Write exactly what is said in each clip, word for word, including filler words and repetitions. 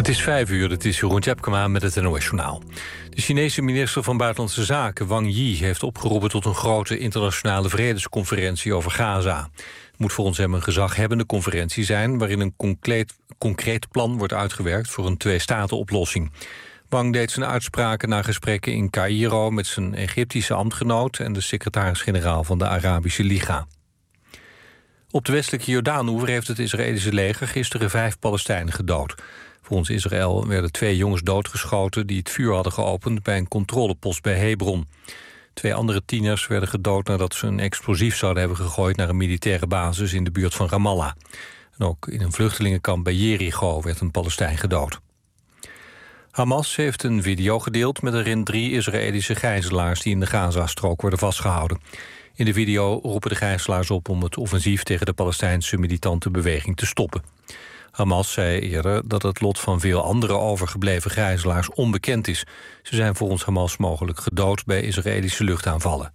Het is vijf uur, het is Jeroen Tjepkema met het N O S-journaal. De Chinese minister van Buitenlandse Zaken, Wang Yi, heeft opgeroepen tot een grote internationale vredesconferentie over Gaza. Het moet volgens hem een gezaghebbende conferentie zijn, waarin een concreet, concreet plan wordt uitgewerkt voor een twee-staten-oplossing. Wang deed zijn uitspraken na gesprekken in Caïro met zijn Egyptische ambtgenoot en de secretaris-generaal van de Arabische Liga. Op de westelijke Jordaanoever heeft het Israëlische leger gisteren vijf Palestijnen gedood. Volgens Israël werden twee jongens doodgeschoten die het vuur hadden geopend bij een controlepost bij Hebron. Twee andere tieners werden gedood nadat ze een explosief zouden hebben gegooid naar een militaire basis in de buurt van Ramallah. En ook in een vluchtelingenkamp bij Jericho werd een Palestijn gedood. Hamas heeft een video gedeeld met erin drie Israëlische gijzelaars die in de Gazastrook worden vastgehouden. In de video roepen de gijzelaars op om het offensief tegen de Palestijnse militante beweging te stoppen. Hamas zei eerder dat het lot van veel andere overgebleven gijzelaars onbekend is. Ze zijn volgens Hamas mogelijk gedood bij Israëlische luchtaanvallen.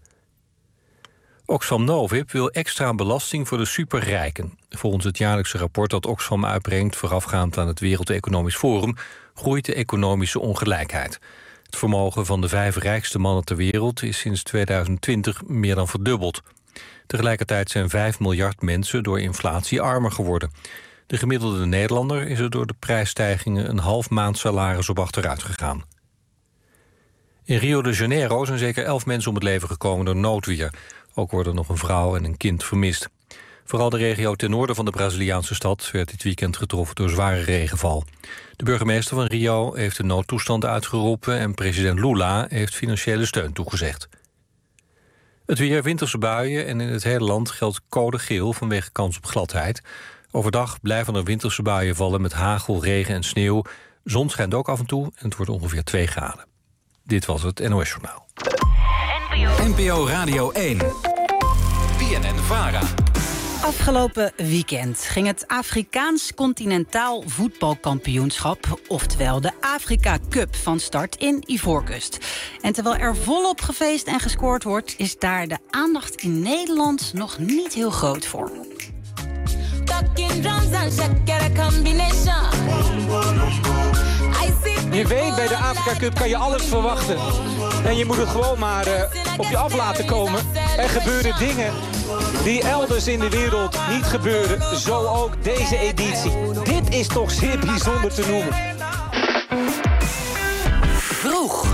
Oxfam Novib wil extra belasting voor de superrijken. Volgens het jaarlijkse rapport dat Oxfam uitbrengt voorafgaand aan het Wereld Economisch Forum groeit de economische ongelijkheid. Het vermogen van de vijf rijkste mannen ter wereld is sinds tweeduizend twintig meer dan verdubbeld. Tegelijkertijd zijn vijf miljard mensen door inflatie armer geworden. De gemiddelde Nederlander is er door de prijsstijgingen een half maand salaris op achteruit gegaan. In Rio de Janeiro zijn zeker elf mensen om het leven gekomen door noodweer. Ook worden nog een vrouw en een kind vermist. Vooral de regio ten noorden van de Braziliaanse stad werd dit weekend getroffen door zware regenval. De burgemeester van Rio heeft de noodtoestand uitgeroepen en president Lula heeft financiële steun toegezegd. Het weer, winterse buien en in het hele land geldt code geel vanwege kans op gladheid. Overdag blijven er winterse buien vallen met hagel, regen en sneeuw. Zon schijnt ook af en toe en het wordt ongeveer twee graden. Dit was het N O S-journaal. N P O Radio één. B N N-Vara. Afgelopen weekend ging het Afrikaans Continentaal Voetbalkampioenschap, oftewel de Afrika Cup, van start in Ivoorkust. En terwijl er volop gefeest en gescoord wordt, is daar de aandacht in Nederland nog niet heel groot voor. Je weet, bij de Afrika Cup kan je alles verwachten. En je moet het gewoon maar uh, op je af laten komen. Er gebeuren dingen die elders in de wereld niet gebeuren. Zo ook deze editie. Dit is toch zeer bijzonder te noemen. Vroeg.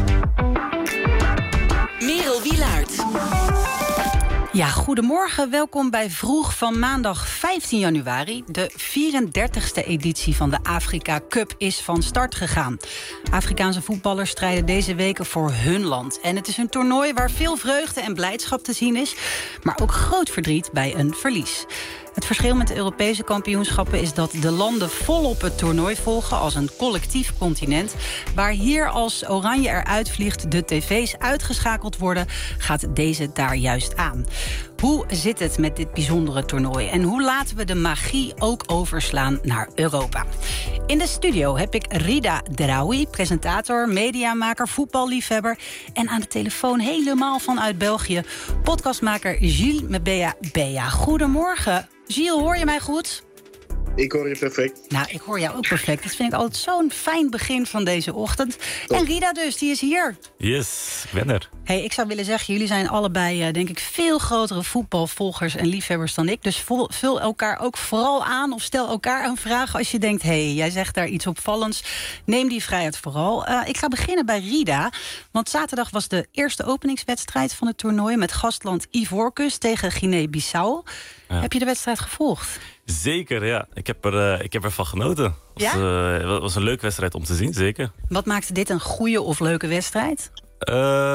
Merel Wielaert. Ja, goedemorgen. Welkom bij Vroeg van maandag vijftien januari. De vierendertigste editie van de Afrika Cup is van start gegaan. Afrikaanse voetballers strijden deze weken voor hun land. En het is een toernooi waar veel vreugde en blijdschap te zien is, maar ook groot verdriet bij een verlies. Het verschil met de Europese kampioenschappen is dat de landen volop het toernooi volgen als een collectief continent. Waar hier als Oranje eruit vliegt de tv's uitgeschakeld worden, gaat deze daar juist aan. Hoe zit het met dit bijzondere toernooi? En hoe laten we de magie ook overslaan naar Europa? In de studio heb ik Rida Draoui, presentator, mediamaker, voetballiefhebber. En aan de telefoon helemaal vanuit België, podcastmaker Gilles Mbea Bea. Goedemorgen. Gilles, hoor je mij goed? Ik hoor je perfect. Nou, ik hoor jou ook perfect. Dat vind ik altijd zo'n fijn begin van deze ochtend. En Rida dus, die is hier. Yes, ik ben er. Hey, ik zou willen zeggen, jullie zijn allebei, denk ik, veel grotere voetbalvolgers en liefhebbers dan ik. Dus vul elkaar ook vooral aan of stel elkaar een vraag als je denkt, hé, hey, jij zegt daar iets opvallends. Neem die vrijheid vooral. Uh, ik ga beginnen bij Rida. Want zaterdag was de eerste openingswedstrijd van het toernooi met gastland Ivoorkust tegen Guinea-Bissau. Ja. Heb je de wedstrijd gevolgd? Zeker, ja. Ik heb, er, uh, ik heb ervan genoten. Het ja? was, uh, was een leuke wedstrijd om te zien, zeker. Wat maakte dit een goede of leuke wedstrijd? Uh,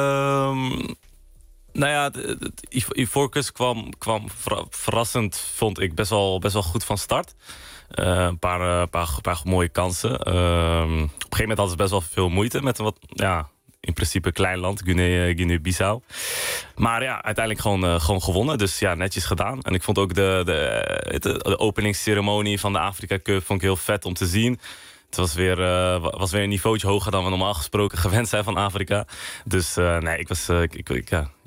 nou ja, Ivoorkust kwam, kwam ver, verrassend, vond ik, best wel, best wel goed van start. Uh, een paar, uh, paar, paar mooie kansen. Uh, op een gegeven moment hadden ze best wel veel moeite met een wat, ja, in principe klein land, Guinea-Bissau. Maar ja, uiteindelijk gewoon, uh, gewoon gewonnen. Dus ja, netjes gedaan. En ik vond ook de, de, de, de openingsceremonie van de Afrika Cup vond ik heel vet om te zien. Het was weer, uh, was weer een niveautje hoger dan we normaal gesproken gewend zijn van Afrika. Dus uh, nee, ik, was, uh, ik, ik, ja, ik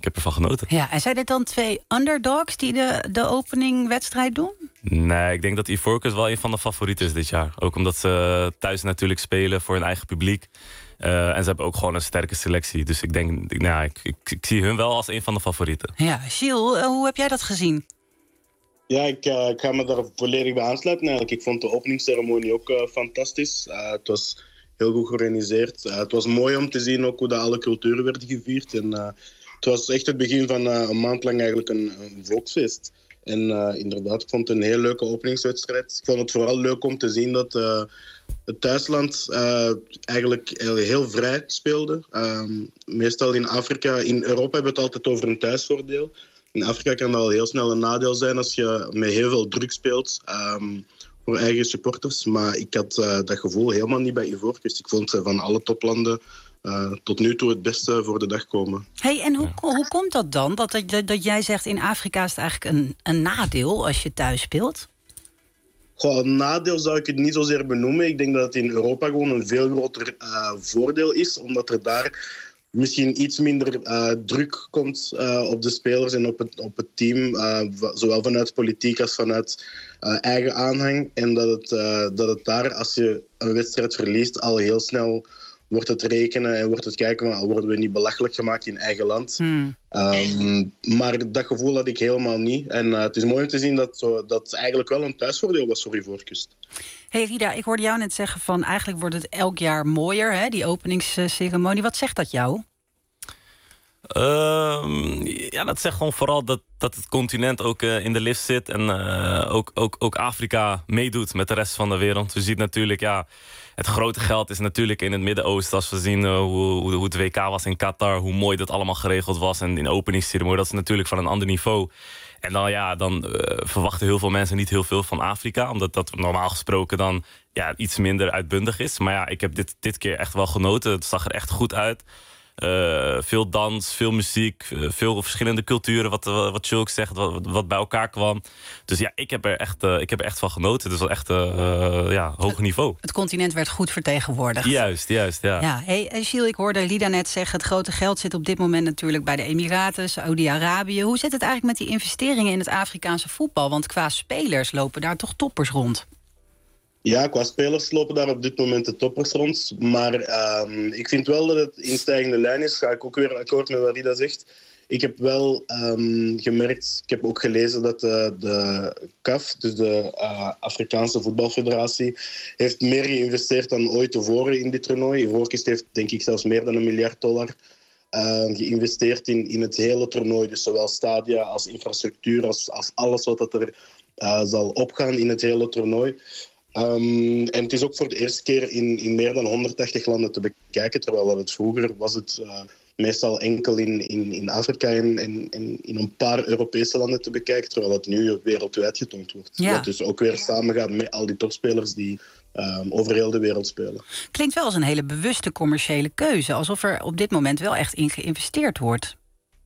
heb ervan genoten. Ja, en zijn dit dan twee underdogs die de, de openingwedstrijd doen? Nee, ik denk dat Ivoorkust wel een van de favorieten is dit jaar. Ook omdat ze thuis natuurlijk spelen voor hun eigen publiek. Uh, en ze hebben ook gewoon een sterke selectie. Dus ik denk, nou ja, ik, ik, ik zie hun wel als een van de favorieten. Ja, Gilles, uh, hoe heb jij dat gezien? Ja, ik, uh, ik ga me daar volledig bij aansluiten eigenlijk. Ik vond de openingsceremonie ook uh, fantastisch. Uh, het was heel goed georganiseerd. Uh, het was mooi om te zien ook hoe dat alle culturen werden gevierd. En, uh, het was echt het begin van uh, een maand lang eigenlijk een, een volksfeest. En uh, inderdaad, ik vond het een heel leuke openingswedstrijd. Ik vond het vooral leuk om te zien dat uh, het thuisland uh, eigenlijk heel, heel vrij speelde. Um, meestal in Afrika, in Europa hebben we het altijd over een thuisvoordeel. In Afrika kan dat al heel snel een nadeel zijn als je met heel veel druk speelt um, voor eigen supporters. Maar ik had uh, dat gevoel helemaal niet bij Ivoorkust. Ik vond ze van alle toplanden uh, tot nu toe het beste voor de dag komen. Hey, en hoe, hoe komt dat dan? Dat, dat, dat jij zegt in Afrika is het eigenlijk een, een nadeel als je thuis speelt? Goh, een nadeel zou ik het niet zozeer benoemen. Ik denk dat het in Europa gewoon een veel groter uh, voordeel is. Omdat er daar misschien iets minder uh, druk komt uh, op de spelers en op het, op het team. Uh, zowel vanuit politiek als vanuit uh, eigen aanhang. En dat het, uh, dat het daar, als je een wedstrijd verliest, al heel snel wordt het rekenen en wordt het kijken, maar worden we niet belachelijk gemaakt in eigen land. Hmm. Um, maar dat gevoel had ik helemaal niet. En uh, het is mooi om te zien dat zo, dat eigenlijk wel een thuisvoordeel was voor Ivoorkust. Hey Rida, ik hoorde jou net zeggen van eigenlijk wordt het elk jaar mooier, hè, die openingsceremonie. Wat zegt dat jou? Uh, ja, dat zegt gewoon vooral dat, dat het continent ook uh, in de lift zit. En uh, ook, ook, ook Afrika meedoet met de rest van de wereld. We zien natuurlijk, ja, het grote geld is natuurlijk in het Midden-Oosten. Als we zien uh, hoe, hoe, hoe het W K was in Qatar, hoe mooi dat allemaal geregeld was. En in de openingsceremonie, dat is natuurlijk van een ander niveau. En dan, ja, dan uh, verwachten heel veel mensen niet heel veel van Afrika. Omdat dat normaal gesproken dan ja, iets minder uitbundig is. Maar ja, ik heb dit, dit keer echt wel genoten. Het zag er echt goed uit. Uh, veel dans, veel muziek, uh, veel verschillende culturen, wat, wat Shulk zegt, wat, wat bij elkaar kwam. Dus ja, ik heb er echt, uh, ik heb er echt van genoten. Dus wel echt uh, ja, hoog niveau. Het, het continent werd goed vertegenwoordigd. Juist, juist, ja. ja hey, Gilles, ik hoorde Lida net zeggen, het grote geld zit op dit moment natuurlijk bij de Emiraten, Saudi-Arabië. Hoe zit het eigenlijk met die investeringen in het Afrikaanse voetbal? Want qua spelers lopen daar toch toppers rond? Ja, qua spelers lopen daar op dit moment de toppers rond. Maar um, ik vind wel dat het in stijgende lijn is. Ga ik ook weer akkoord met wat Rida zegt. Ik heb wel um, gemerkt, ik heb ook gelezen dat de, de C A F, dus de uh, Afrikaanse Voetbalfederatie, heeft meer geïnvesteerd dan ooit tevoren in dit toernooi. Ivoorkust heeft denk ik zelfs meer dan een miljard dollar uh, geïnvesteerd in, in het hele toernooi. Dus zowel stadia als infrastructuur, als, als alles wat dat er uh, zal opgaan in het hele toernooi. Um, en het is ook voor de eerste keer in, in meer dan honderdtachtig landen te bekijken, terwijl het vroeger was het uh, meestal enkel in, in, in Afrika en, en, en in een paar Europese landen te bekijken, terwijl het nu wereldwijd getoond wordt. Ja. Dat dus ook weer samengaat met al die topspelers die um, over heel de wereld spelen. Klinkt wel als een hele bewuste commerciële keuze, alsof er op dit moment wel echt in geïnvesteerd wordt.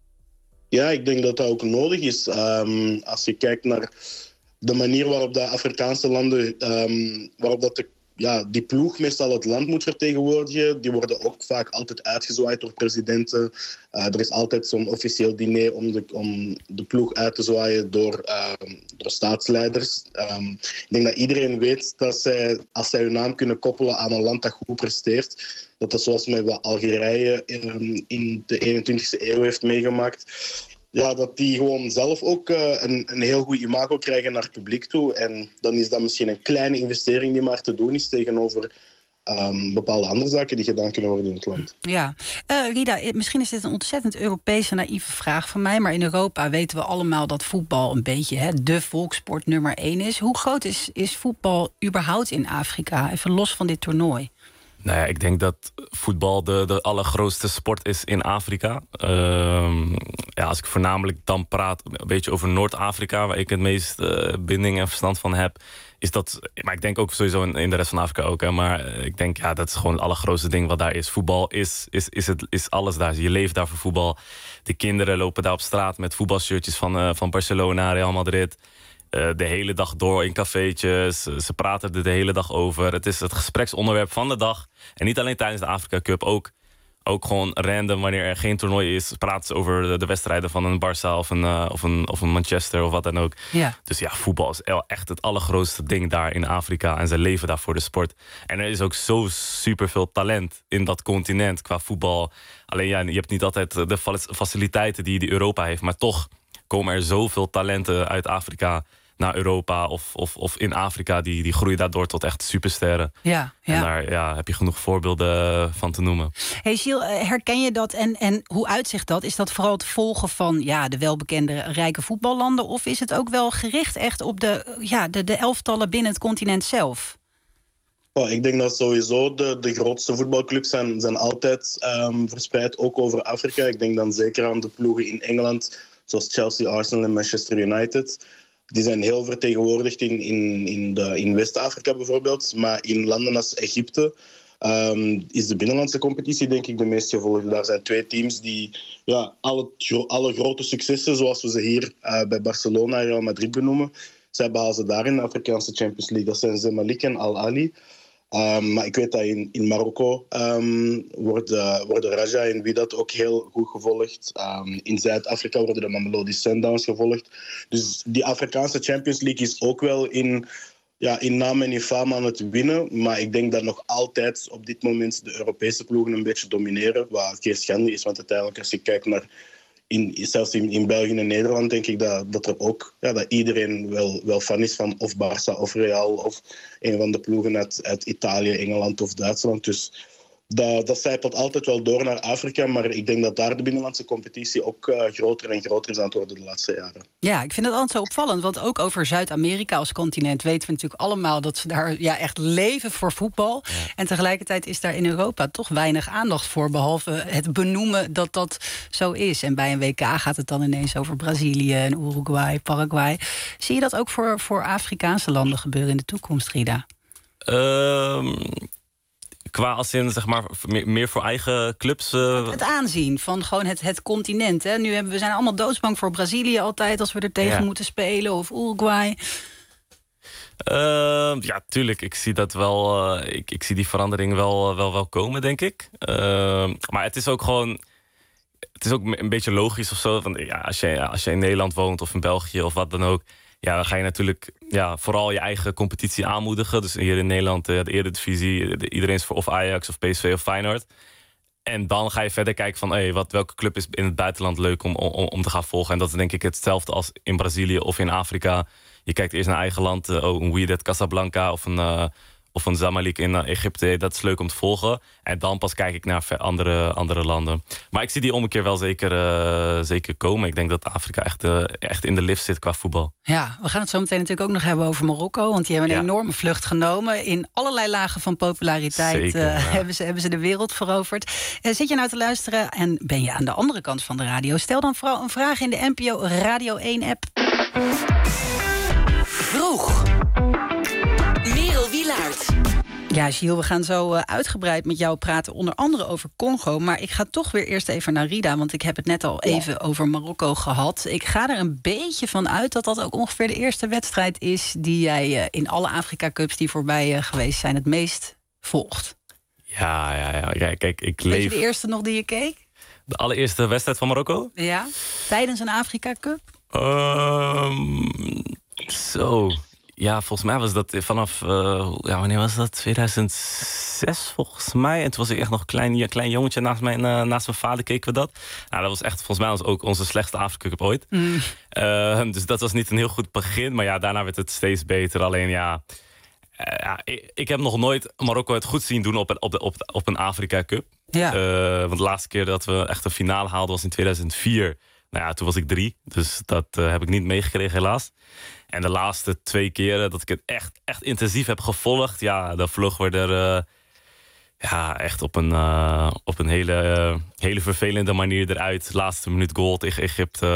Ja, ik denk dat dat ook nodig is. Um, als je kijkt naar de manier waarop de Afrikaanse landen, um, waarop dat de, ja, die ploeg meestal het land moet vertegenwoordigen, die worden ook vaak altijd uitgezwaaid door presidenten. Uh, er is altijd zo'n officieel diner om de, om de ploeg uit te zwaaien door, uh, door staatsleiders. Um, ik denk dat iedereen weet dat zij, als zij hun naam kunnen koppelen aan een land dat goed presteert, dat dat zoals met wat Algerije um, in de eenentwintigste eeuw heeft meegemaakt, ja, dat die gewoon zelf ook uh, een, een heel goed imago krijgen naar het publiek toe. En dan is dat misschien een kleine investering die maar te doen is tegenover um, bepaalde andere zaken die gedaan kunnen worden in het land. Ja, uh, Rida, misschien is dit een ontzettend Europese naïeve vraag van mij, maar in Europa weten we allemaal dat voetbal een beetje hè, de volkssport nummer één is. Hoe groot is, is voetbal überhaupt in Afrika, even los van dit toernooi? Nou ja, ik denk dat voetbal de, de allergrootste sport is in Afrika. Uh, ja, als ik voornamelijk dan praat een beetje over Noord-Afrika, waar ik het meest uh, binding en verstand van heb, is dat, maar ik denk ook sowieso in, in de rest van Afrika ook, hè, maar uh, ik denk, ja, dat is gewoon het allergrootste ding wat daar is. Voetbal is, is, is, het, is alles daar. Je leeft daar voor voetbal. De kinderen lopen daar op straat met voetbalshirtjes van, uh, van Barcelona, Real Madrid. Uh, de hele dag door in cafeetjes. Uh, ze praten er de hele dag over. Het is het gespreksonderwerp van de dag. En niet alleen tijdens de Afrika Cup, ook, ook gewoon random, wanneer er geen toernooi is, praten ze over de, de wedstrijden van een Barça of een, uh, of, een, of een Manchester of wat dan ook. Ja. Dus ja, voetbal is echt het allergrootste ding daar in Afrika. En ze leven daar voor de sport. En er is ook zo superveel talent in dat continent qua voetbal. Alleen ja, je hebt niet altijd de faciliteiten die, die Europa heeft. Maar toch komen er zoveel talenten uit Afrika naar Europa of, of, of in Afrika. Die, die groeien daardoor tot echt supersterren. Ja, ja. En daar ja, heb je genoeg voorbeelden van te noemen. Hey Gilles, herken je dat en, en hoe uitzicht dat? Is dat vooral het volgen van ja, de welbekende rijke voetballanden? Of is het ook wel gericht echt op de, ja, de, de elftallen binnen het continent zelf? Oh, ik denk dat sowieso de, de grootste voetbalclubs zijn, zijn altijd um, verspreid, ook over Afrika. Ik denk dan zeker aan de ploegen in Engeland, zoals Chelsea, Arsenal en Manchester United. Die zijn heel vertegenwoordigd in, in, in, de, in West-Afrika bijvoorbeeld. Maar in landen als Egypte um, is de binnenlandse competitie denk ik de meest gevolgde. Daar zijn twee teams die ja, alle, alle grote successen, zoals we ze hier uh, bij Barcelona en Real Madrid benoemen, zij behalen ze daar in de Afrikaanse Champions League. Dat zijn Zamalek en Al Ahly. Um, maar ik weet dat in, in Marokko um, worden, worden Raja en Wydad ook heel goed gevolgd. Um, in Zuid-Afrika worden de Mamelodi Sundowns gevolgd. Dus die Afrikaanse Champions League is ook wel in, ja, in naam en in faam aan het winnen. Maar ik denk dat nog altijd op dit moment de Europese ploegen een beetje domineren. Wat geen schande is, want uiteindelijk als je kijkt naar In, zelfs in, in België en Nederland denk ik dat, dat, er ook, ja, dat iedereen wel, wel fan is van of Barça of Real of een van de ploegen uit, uit Italië, Engeland of Duitsland. Dus dat, dat zijpelt altijd wel door naar Afrika, maar ik denk dat daar de binnenlandse competitie ook uh, groter en groter is aan het worden de laatste jaren. Ja, ik vind het altijd zo opvallend, want ook over Zuid-Amerika als continent weten we natuurlijk allemaal dat ze daar ja, echt leven voor voetbal. Ja. En tegelijkertijd is daar in Europa toch weinig aandacht voor, behalve het benoemen dat dat zo is. En bij een W K gaat het dan ineens over Brazilië en Uruguay, Paraguay. Zie je dat ook voor, voor Afrikaanse landen gebeuren in de toekomst, Rida? Um... Qua als in, zeg maar, meer voor eigen clubs? Uh... Het aanzien van gewoon het, het continent. Hè. Nu hebben we zijn allemaal doodsbang voor Brazilië altijd als we er tegen ja. moeten spelen. Of Uruguay. Uh, ja, tuurlijk. Ik zie dat wel. Uh, ik, ik zie die verandering wel, wel, wel komen, denk ik. Uh, maar het is ook gewoon. Het is ook een beetje logisch of zo. Want ja, als je, als je in Nederland woont of in België of wat dan ook. Ja, dan ga je natuurlijk ja, vooral je eigen competitie aanmoedigen. Dus hier in Nederland de Eredivisie, iedereen is voor of Ajax of P S V of Feyenoord. En dan ga je verder kijken van hey, wat, welke club is in het buitenland leuk om, om, om te gaan volgen. En dat is denk ik hetzelfde als in Brazilië of in Afrika. Je kijkt eerst naar eigen land, uh, oh, een Wydad Casablanca of een, uh, of een Zamalek in uh, Egypte. Dat is leuk om te volgen. En dan pas kijk ik naar andere, andere landen. Maar ik zie die ommekeer wel zeker, uh, zeker komen. Ik denk dat Afrika echt, uh, echt in de lift zit qua voetbal. Ja, we gaan het zo meteen natuurlijk ook nog hebben over Marokko. Want die hebben een ja. enorme vlucht genomen. In allerlei lagen van populariteit zeker, uh, ja. hebben, ze, hebben ze de wereld veroverd. Uh, zit je nou te luisteren en ben je aan de andere kant van de radio? Stel dan vooral een vraag in de N P O Radio één app. Vroeg. Merel Wielaert. Ja, Gilles, we gaan zo uitgebreid met jou praten, onder andere over Congo. Maar ik ga toch weer eerst even naar Rida, want ik heb het net al even ja. over Marokko gehad. Ik ga er een beetje van uit dat dat ook ongeveer de eerste wedstrijd is die jij in alle Afrika Cups die voorbij geweest zijn het meest volgt. Ja, ja, ja. ja kijk, ik leef... Weet je de eerste nog die je keek? De allereerste wedstrijd van Marokko? Ja, tijdens een Afrika Cup? Um, zo... Ja, volgens mij was dat vanaf, uh, ja, wanneer was dat? tweeduizend zes volgens mij. En toen was ik echt nog een klein, klein jongetje naast mijn, uh, naast mijn vader keken we dat. Nou, dat was echt volgens mij was ook onze slechtste Afrika Cup ooit. Mm. Uh, dus dat was niet een heel goed begin. Maar ja, daarna werd het steeds beter. Alleen ja, uh, ja ik, ik heb nog nooit Marokko het goed zien doen op een, op de, op, op een Afrika Cup. Ja. Uh, want de laatste keer dat we echt een finale haalden was in tweeduizend vier. Nou ja, toen was ik drie. Dus dat uh, heb ik niet meegekregen helaas. En de laatste twee keren dat ik het echt, echt intensief heb gevolgd... ja, dan vlogen we er uh, ja, echt op een, uh, op een hele, uh, hele vervelende manier eruit. Laatste minuut goal tegen Egypte.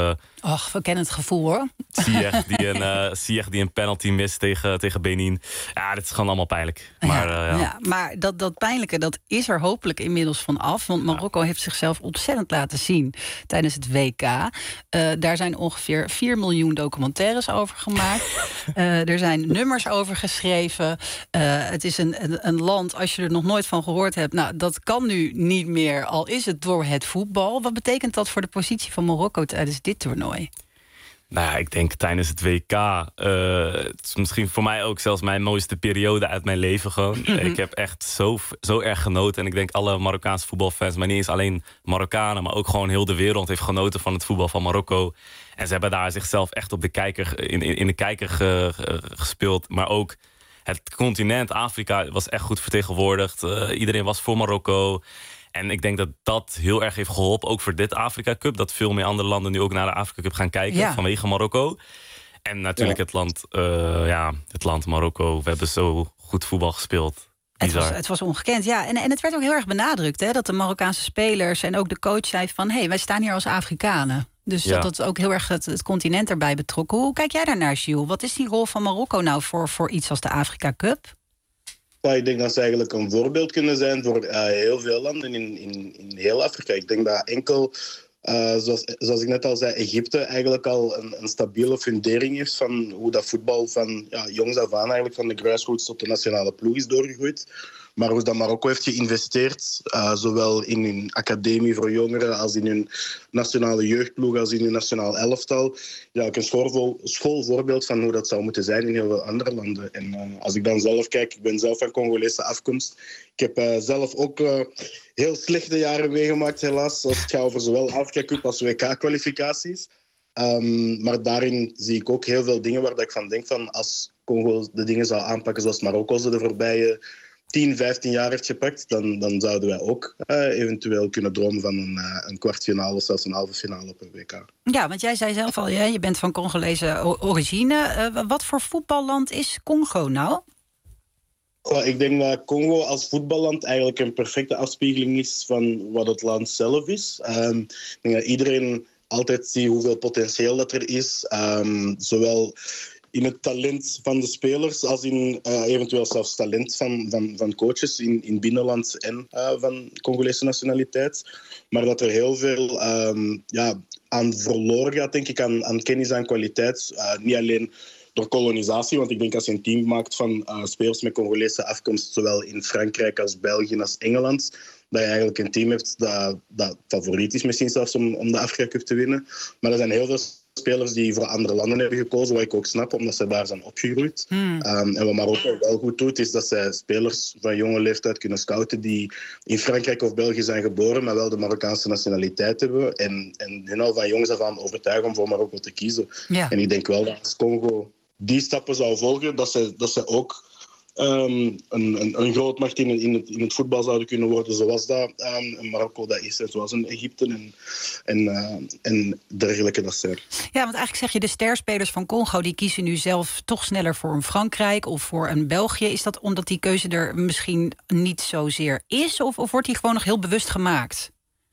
Och, we kennen het gevoel, hoor. Ziyech die een, uh, Ziyech die een penalty mist tegen, tegen Benin. Ja, dit is gewoon allemaal pijnlijk. Maar, ja, uh, ja. ja, maar dat, dat pijnlijke, dat is er hopelijk inmiddels van af. Want Marokko ja. heeft zichzelf ontzettend laten zien tijdens het W K. Uh, daar zijn ongeveer vier miljoen documentaires over gemaakt. uh, er zijn nummers over geschreven. Uh, het is een, een, een land, als je er nog nooit van gehoord hebt... nou, dat kan nu niet meer, al is het door het voetbal. Wat betekent dat voor de positie van Marokko tijdens dit toernooi? Nou ja, ik denk tijdens het W K... Uh, het is misschien voor mij ook zelfs mijn mooiste periode uit mijn leven gewoon. Mm-hmm. Ik heb echt zo, zo erg genoten. En ik denk alle Marokkaanse voetbalfans... maar niet eens alleen Marokkanen... maar ook gewoon heel de wereld heeft genoten van het voetbal van Marokko. En ze hebben daar zichzelf echt op de kijker, in, in de kijker ge, ge, gespeeld. Maar ook het continent Afrika was echt goed vertegenwoordigd. Uh, iedereen was voor Marokko... En ik denk dat dat heel erg heeft geholpen, ook voor dit Afrika Cup. Dat veel meer andere landen nu ook naar de Afrika Cup gaan kijken, ja. vanwege Marokko. En natuurlijk ja. het, land, uh, ja, het land Marokko. We hebben zo goed voetbal gespeeld. Het was, het was ongekend, ja. En, en het werd ook heel erg benadrukt, hè, dat de Marokkaanse spelers en ook de coach zei van... hé, hey, wij staan hier als Afrikanen. Dus ja. dat dat ook heel erg het, het continent erbij betrokken. Hoe kijk jij daarnaar, Gilles? Wat is die rol van Marokko nou voor, voor iets als de Afrika Cup? Ik denk dat ze eigenlijk een voorbeeld kunnen zijn voor uh, heel veel landen in, in, in heel Afrika. Ik denk dat enkel, uh, zoals, zoals ik net al zei, Egypte eigenlijk al een, een stabiele fundering heeft van hoe dat voetbal van ja, jongs af aan eigenlijk van de grassroots tot de nationale ploeg is doorgegroeid. Maar hoe dat Marokko heeft geïnvesteerd, uh, zowel in hun academie voor jongeren als in hun nationale jeugdploeg, als in hun nationaal elftal. Ja, ook een schoolvol, schoolvoorbeeld van hoe dat zou moeten zijn in heel veel andere landen. En uh, als ik dan zelf kijk, ik ben zelf van Congolese afkomst. Ik heb uh, zelf ook uh, heel slechte jaren meegemaakt, helaas. Als het gaat over zowel Afrika Cup als W K-kwalificaties. Um, maar daarin zie ik ook heel veel dingen waar dat ik van denk van als Congo de dingen zou aanpakken zoals Marokko ze de voorbije tien, vijftien jaar heeft gepakt, dan, dan zouden wij ook uh, eventueel kunnen dromen van een, uh, een kwartfinale of zelfs een halve finale op een W K. Ja, want jij zei zelf al, ja, je bent van Congolese origine. Uh, wat voor voetballand is Congo nou? Oh, ik denk dat Congo als voetballand eigenlijk een perfecte afspiegeling is van wat het land zelf is. Um, ik denk dat iedereen altijd ziet hoeveel potentieel dat er is. Um, zowel in het talent van de spelers als in uh, eventueel zelfs talent van, van, van coaches in, in binnenland en uh, van Congolese nationaliteit. Maar dat er heel veel um, ja, aan verloren gaat, denk ik, aan, aan kennis en kwaliteit. Uh, niet alleen door kolonisatie, want ik denk als je een team maakt van uh, spelers met Congolese afkomst, zowel in Frankrijk als België als Engeland, dat je eigenlijk een team hebt dat, dat favoriet is misschien zelfs om, om de Afrika Cup te winnen. Maar er zijn heel veel spelers die voor andere landen hebben gekozen, wat ik ook snap, omdat ze daar zijn opgegroeid. Hmm. Um, en wat Marokko wel goed doet, is dat zij spelers van jonge leeftijd kunnen scouten die in Frankrijk of België zijn geboren, maar wel de Marokkaanse nationaliteit hebben. En, en hen al van jongs af aan overtuigen om voor Marokko te kiezen. Ja. En ik denk wel dat als Congo die stappen zou volgen, dat ze, dat ze ook Um, een, een, een grootmacht in, in, het, in het voetbal zouden kunnen worden, zoals dat um, Marokko dat is, zoals een Egypte en, en, uh, en dergelijke dat zijn. Ja, want eigenlijk zeg je, de sterspelers van Congo die kiezen nu zelf toch sneller voor een Frankrijk of voor een België. Is dat omdat die keuze er misschien niet zozeer is, of, of wordt die gewoon nog heel bewust gemaakt?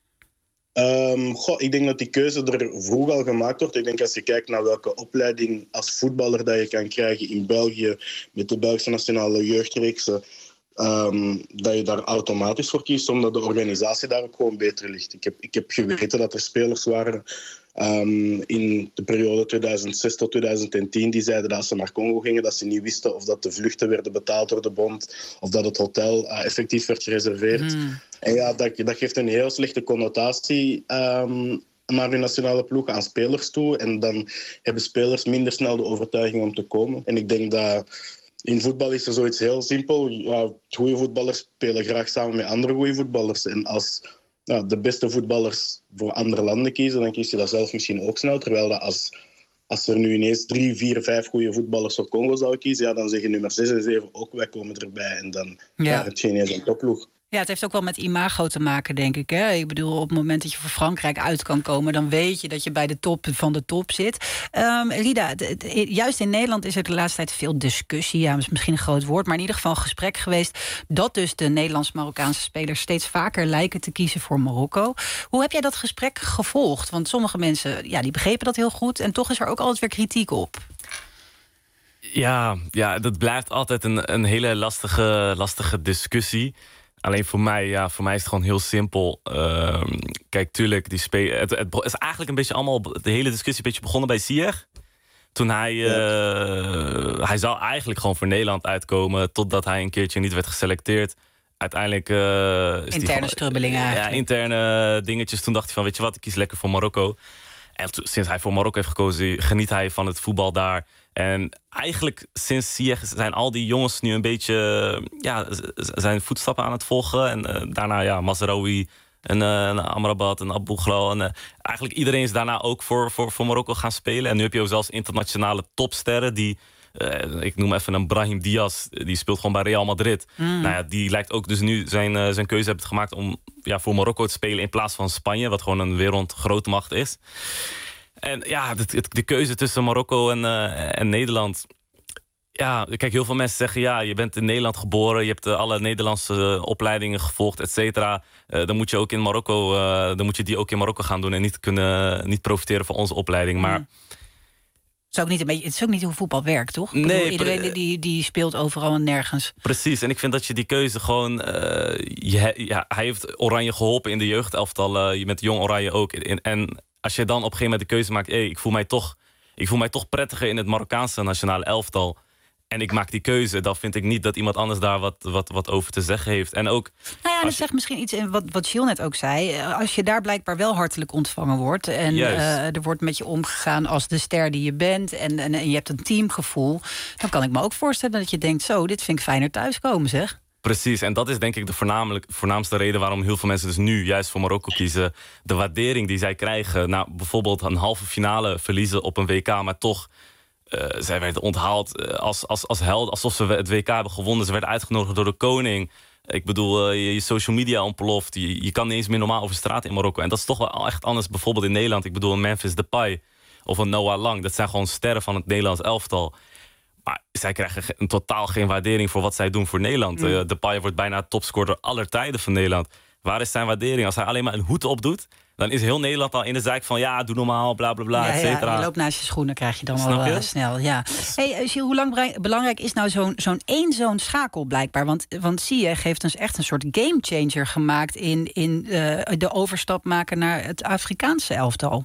Um, goh, ik denk dat die keuze er vroeg al gemaakt wordt. Ik denk als je kijkt naar welke opleiding als voetballer dat je kan krijgen in België met de Belgische nationale jeugdreeksen, um, dat je daar automatisch voor kiest, omdat de organisatie daar ook gewoon beter ligt. Ik heb, ik heb geweten dat er spelers waren um, in de periode tweeduizend zes tot tweeduizend tien die zeiden dat als ze naar Congo gingen, dat ze niet wisten of dat de vluchten werden betaald door de bond of dat het hotel uh, effectief werd gereserveerd. Mm. En ja, dat, dat geeft een heel slechte connotatie um, naar de nationale ploeg aan spelers toe. En dan hebben spelers minder snel de overtuiging om te komen. En ik denk dat in voetbal is er zoiets heel simpel. Ja, goede voetballers spelen graag samen met andere goede voetballers. En als ja, de beste voetballers voor andere landen kiezen, dan kies je dat zelf misschien ook snel. Terwijl dat als, als er nu ineens drie, vier, vijf goede voetballers voor Congo zouden kiezen, ja, dan zeggen nummer zes en zeven ook, wij komen erbij. En dan ja. Ja, het is ineens een topploeg. Ja, het heeft ook wel met imago te maken, denk ik. Hè? Ik bedoel, op het moment dat je voor Frankrijk uit kan komen, dan weet je dat je bij de top van de top zit. Um, Rida, het, het, juist in Nederland is er de laatste tijd veel discussie. Ja, is misschien een groot woord, maar in ieder geval gesprek geweest dat dus de Nederlands-Marokkaanse spelers steeds vaker lijken te kiezen voor Marokko. Hoe heb jij dat gesprek gevolgd? Want sommige mensen, ja, die begrepen dat heel goed en toch is er ook altijd weer kritiek op. Ja, ja, dat blijft altijd een, een hele lastige, lastige discussie. Alleen voor mij, ja, voor mij is het gewoon heel simpel. Uh, kijk, tuurlijk, die spe- het, het is eigenlijk een beetje allemaal, de hele discussie een beetje begonnen bij Ziyech. Toen hij, uh, ja. hij zou eigenlijk gewoon voor Nederland uitkomen, totdat hij een keertje niet werd geselecteerd. Uiteindelijk uh, is interne strubbelingen Ja, interne dingetjes. Toen dacht hij van, weet je wat, ik kies lekker voor Marokko. En to, sinds hij voor Marokko heeft gekozen, geniet hij van het voetbal daar. En eigenlijk sinds Ziyech zijn al die jongens nu een beetje, ja, zijn voetstappen aan het volgen. En uh, daarna, ja, Mazraoui en, uh, en Amrabat en Abou Ghlal. En uh, eigenlijk iedereen is daarna ook voor, voor, voor Marokko gaan spelen. En nu heb je ook zelfs internationale topsterren die, uh, ik noem even een Brahim Diaz, die speelt gewoon bij Real Madrid. Mm. Nou ja, die lijkt ook dus nu zijn, uh, zijn keuze hebben gemaakt om ja, voor Marokko te spelen in plaats van Spanje, wat gewoon een wereldgrootmacht is. En ja, de, de keuze tussen Marokko en, uh, en Nederland. Ja, kijk, heel veel mensen zeggen, ja, je bent in Nederland geboren, je hebt uh, alle Nederlandse uh, opleidingen gevolgd, et cetera. Uh, dan moet je ook in Marokko, uh, dan moet je die ook in Marokko gaan doen en niet kunnen, niet profiteren van onze opleiding. Maar mm. Het is ook niet een beetje, het is ook niet hoe voetbal werkt, toch? Nee, bedoel, iedereen die, die speelt overal en nergens. Precies, en ik vind dat je die keuze gewoon, Uh, je, ja, hij heeft Oranje geholpen in de jeugdelftal. Uh, je bent jong Oranje ook. En, en als je dan op een gegeven moment de keuze maakt, hey, ik voel mij toch, ik voel mij toch prettiger in het Marokkaanse nationale elftal. En ik maak die keuze, dan vind ik niet dat iemand anders daar wat, wat, wat over te zeggen heeft. En ook, nou ja, dat je... zegt misschien iets in wat, wat Gilles net ook zei. Als je daar blijkbaar wel hartelijk ontvangen wordt en uh, er wordt met je omgegaan als de ster die je bent en, en, en je hebt een teamgevoel, dan kan ik me ook voorstellen dat je denkt, zo, dit vind ik fijner thuiskomen, zeg. Precies, en dat is denk ik de voornamelijk, voornaamste reden waarom heel veel mensen dus nu juist voor Marokko kiezen. De waardering die zij krijgen. Nou, bijvoorbeeld een halve finale verliezen op een W K, maar toch, uh, zij werden onthaald uh, als, als, als held, alsof ze het W K hebben gewonnen. Ze werden uitgenodigd door de koning. Ik bedoel, uh, je, je social media ontploft. Je, je kan niet eens meer normaal over straat in Marokko. En dat is toch wel echt anders bijvoorbeeld in Nederland. Ik bedoel, een Memphis Depay of een Noah Lang. Dat zijn gewoon sterren van het Nederlands elftal. Maar zij krijgen een totaal geen waardering voor wat zij doen voor Nederland. Mm. Uh, Depay wordt bijna topscorer aller tijden van Nederland. Waar is zijn waardering? Als hij alleen maar een hoed opdoet, dan is heel Nederland al in de zijk van ja, doe normaal, bla bla bla, ja, et cetera. Ja, je loopt naast je schoenen, krijg je dan al uh, snel. Ja. Hey, Gilles, hoe lang belangrijk is nou zo'n zo'n één zo'n schakel blijkbaar? Want, want Ziyech heeft dus echt een soort gamechanger gemaakt in, in uh, de overstap maken naar het Afrikaanse elftal.